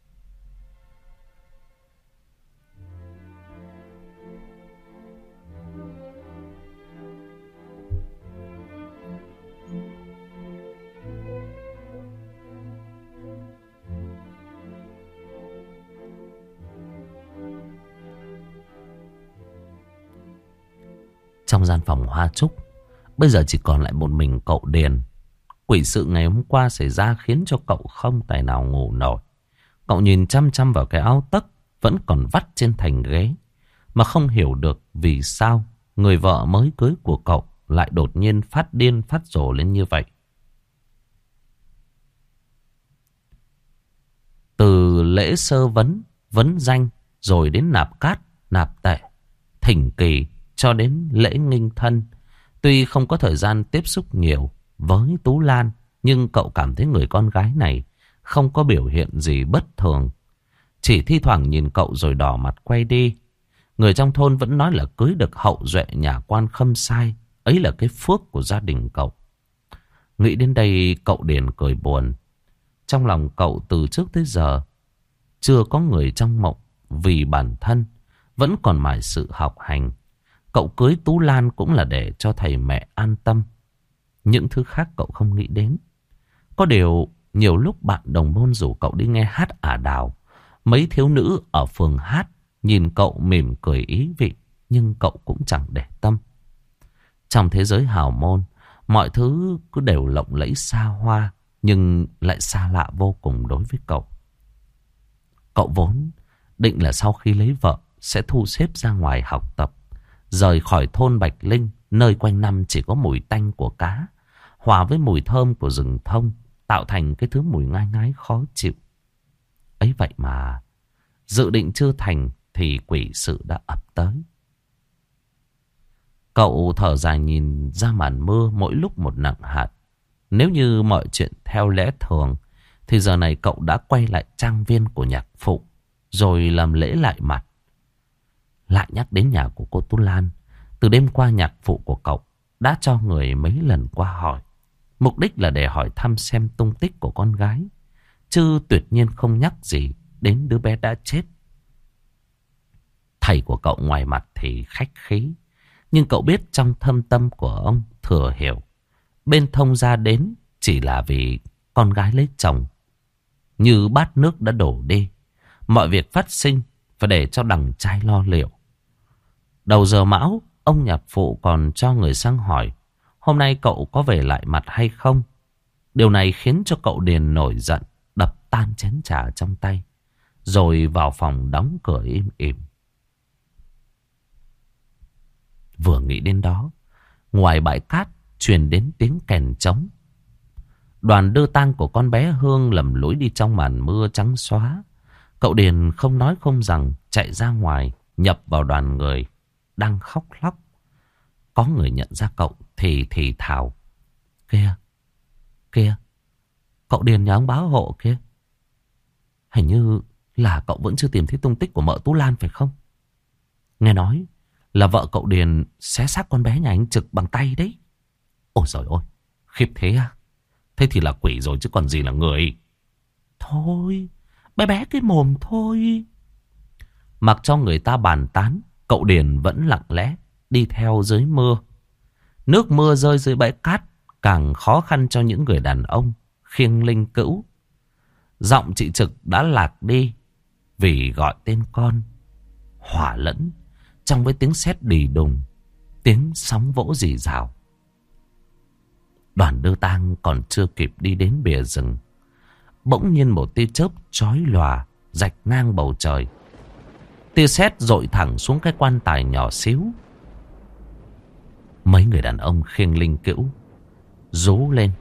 Trong gian phòng hoa trúc, bây giờ chỉ còn lại một mình cậu Điền. Quỷ sự ngày hôm qua xảy ra khiến cho cậu không tài nào ngủ nổi. Cậu nhìn chăm chăm vào cái áo tấc vẫn còn vắt trên thành ghế, mà không hiểu được vì sao người vợ mới cưới của cậu lại đột nhiên phát điên phát rồ lên như vậy. Từ lễ sơ vấn, vấn danh, rồi đến nạp cát, nạp tệ, thỉnh kỳ, cho đến lễ nghinh thân. Tuy không có thời gian tiếp xúc nhiều với Tú Lan, nhưng cậu cảm thấy người con gái này không có biểu hiện gì bất thường. Chỉ thi thoảng nhìn cậu rồi đỏ mặt quay đi. Người trong thôn vẫn nói là cưới được hậu duệ nhà quan Khâm Sai. Ấy là cái phước của gia đình cậu. Nghĩ đến đây cậu Điền cười buồn. Trong lòng cậu từ trước tới giờ chưa có người trong mộng vì bản thân vẫn còn mải sự học hành. Cậu cưới Tú Lan cũng là để cho thầy mẹ an tâm. Những thứ khác cậu không nghĩ đến. Có điều nhiều lúc bạn đồng môn rủ cậu đi nghe hát ả đào. Mấy thiếu nữ ở phường hát nhìn cậu mỉm cười ý vị, nhưng cậu cũng chẳng để tâm. Trong thế giới hào môn, mọi thứ cứ đều lộng lẫy xa hoa, nhưng lại xa lạ vô cùng đối với cậu. Cậu vốn định là sau khi lấy vợ sẽ thu xếp ra ngoài học tập, rời khỏi thôn Bạch Linh, nơi quanh năm chỉ có mùi tanh của cá, hòa với mùi thơm của rừng thông, tạo thành cái thứ mùi ngai ngái khó chịu. Ấy vậy mà, dự định chưa thành thì quỷ sự đã ập tới. Cậu thở dài nhìn ra màn mưa mỗi lúc một nặng hạt. Nếu như mọi chuyện theo lẽ thường, thì giờ này cậu đã quay lại trang viên của nhạc phụ, rồi làm lễ lại mặt. Lại nhắc đến nhà của cô Tú Lan, từ đêm qua nhạc phụ của cậu đã cho người mấy lần qua hỏi. Mục đích là để hỏi thăm xem tung tích của con gái, chứ tuyệt nhiên không nhắc gì đến đứa bé đã chết. Thầy của cậu ngoài mặt thì khách khí, nhưng cậu biết trong thâm tâm của ông thừa hiểu, bên thông gia đến chỉ là vì con gái lấy chồng. Như bát nước đã đổ đi, mọi việc phát sinh phải để cho đằng trai lo liệu. Đầu giờ mão, ông nhạc phụ còn cho người sang hỏi hôm nay cậu có về lại mặt hay không. Điều này khiến cho cậu Điền nổi giận, đập tan chén trà trong tay, rồi vào phòng đóng cửa im ỉm. Vừa nghĩ đến đó, ngoài bãi cát truyền đến tiếng kèn trống. Đoàn đưa tang của con bé Hương lầm lũi đi trong màn mưa trắng xóa. Cậu Điền không nói không rằng chạy ra ngoài, nhập vào đoàn người đang khóc lóc. Có người nhận ra cậu thì thào: Kìa, kìa, cậu Điền nhà ông báo hộ kia. Hình như là cậu vẫn chưa tìm thấy tung tích của mợ Tú Lan phải không? Nghe nói là vợ cậu Điền xé xác con bé nhà anh Trực bằng tay đấy. Ôi giời ơi, khiếp thế à? Thế thì là quỷ rồi chứ còn gì là người. Thôi, bé bé cái mồm thôi. Mặc cho người ta bàn tán, cậu Điền vẫn lặng lẽ đi theo dưới mưa. Nước mưa rơi dưới bãi cát càng khó khăn cho những người đàn ông khiêng linh cữu. Giọng chị Trực đã lạc đi vì gọi tên con, hòa lẫn trong với tiếng sét đì đùng, tiếng sóng vỗ rì rào. Đoàn đưa tang còn chưa kịp đi đến bìa rừng, bỗng nhiên một tia chớp chói lòa rạch ngang bầu trời. Tia sét dội thẳng xuống cái quan tài nhỏ xíu. Mấy người đàn ông khiêng linh cữu rú lên.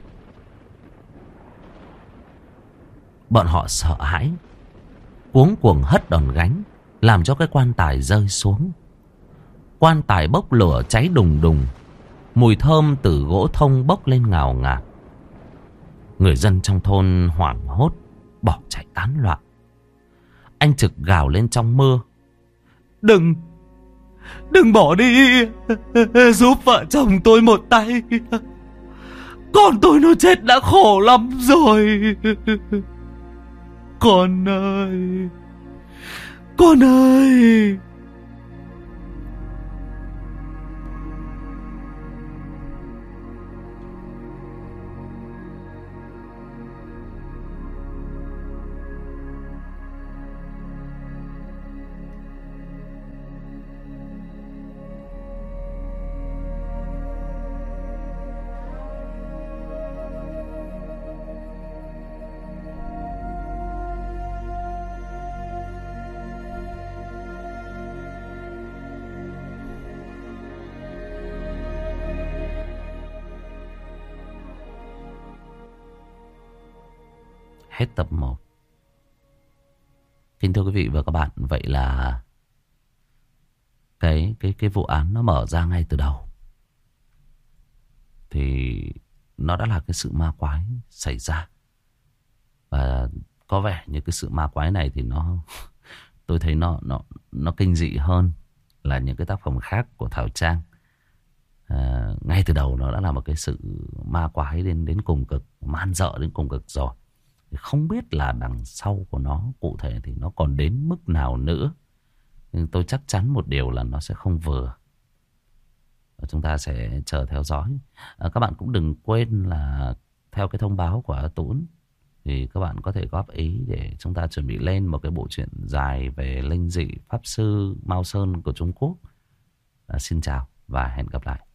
Bọn họ sợ hãi, cuống cuồng hất đòn gánh, làm cho cái quan tài rơi xuống. Quan tài bốc lửa cháy đùng đùng, mùi thơm từ gỗ thông bốc lên ngào ngạt. Người dân trong thôn hoảng hốt bỏ chạy tán loạn. Anh Trực gào lên trong mưa: Đừng bỏ đi, giúp vợ chồng tôi một tay. Con tôi nó chết đã khổ lắm rồi. Con ơi, con ơi. Hết tập 1. Kính thưa quý vị và các bạn, vậy là cái vụ án nó mở ra ngay từ đầu thì nó đã là cái sự ma quái xảy ra. Và có vẻ như cái sự ma quái này thì tôi thấy nó kinh dị hơn là những cái tác phẩm khác của Thảo Trang. Ngay từ đầu nó đã là một cái sự ma quái đến cùng cực, man dợ đến cùng cực rồi. Không biết là đằng sau của nó cụ thể thì nó còn đến mức nào nữa. Nhưng tôi chắc chắn một điều là nó sẽ không vừa. Chúng ta sẽ chờ theo dõi. Các bạn cũng đừng quên là theo cái thông báo của A Tũng thì các bạn có thể góp ý để chúng ta chuẩn bị lên một cái bộ truyện dài về linh dị Pháp Sư Mao Sơn của Trung Quốc. Xin chào và hẹn gặp lại.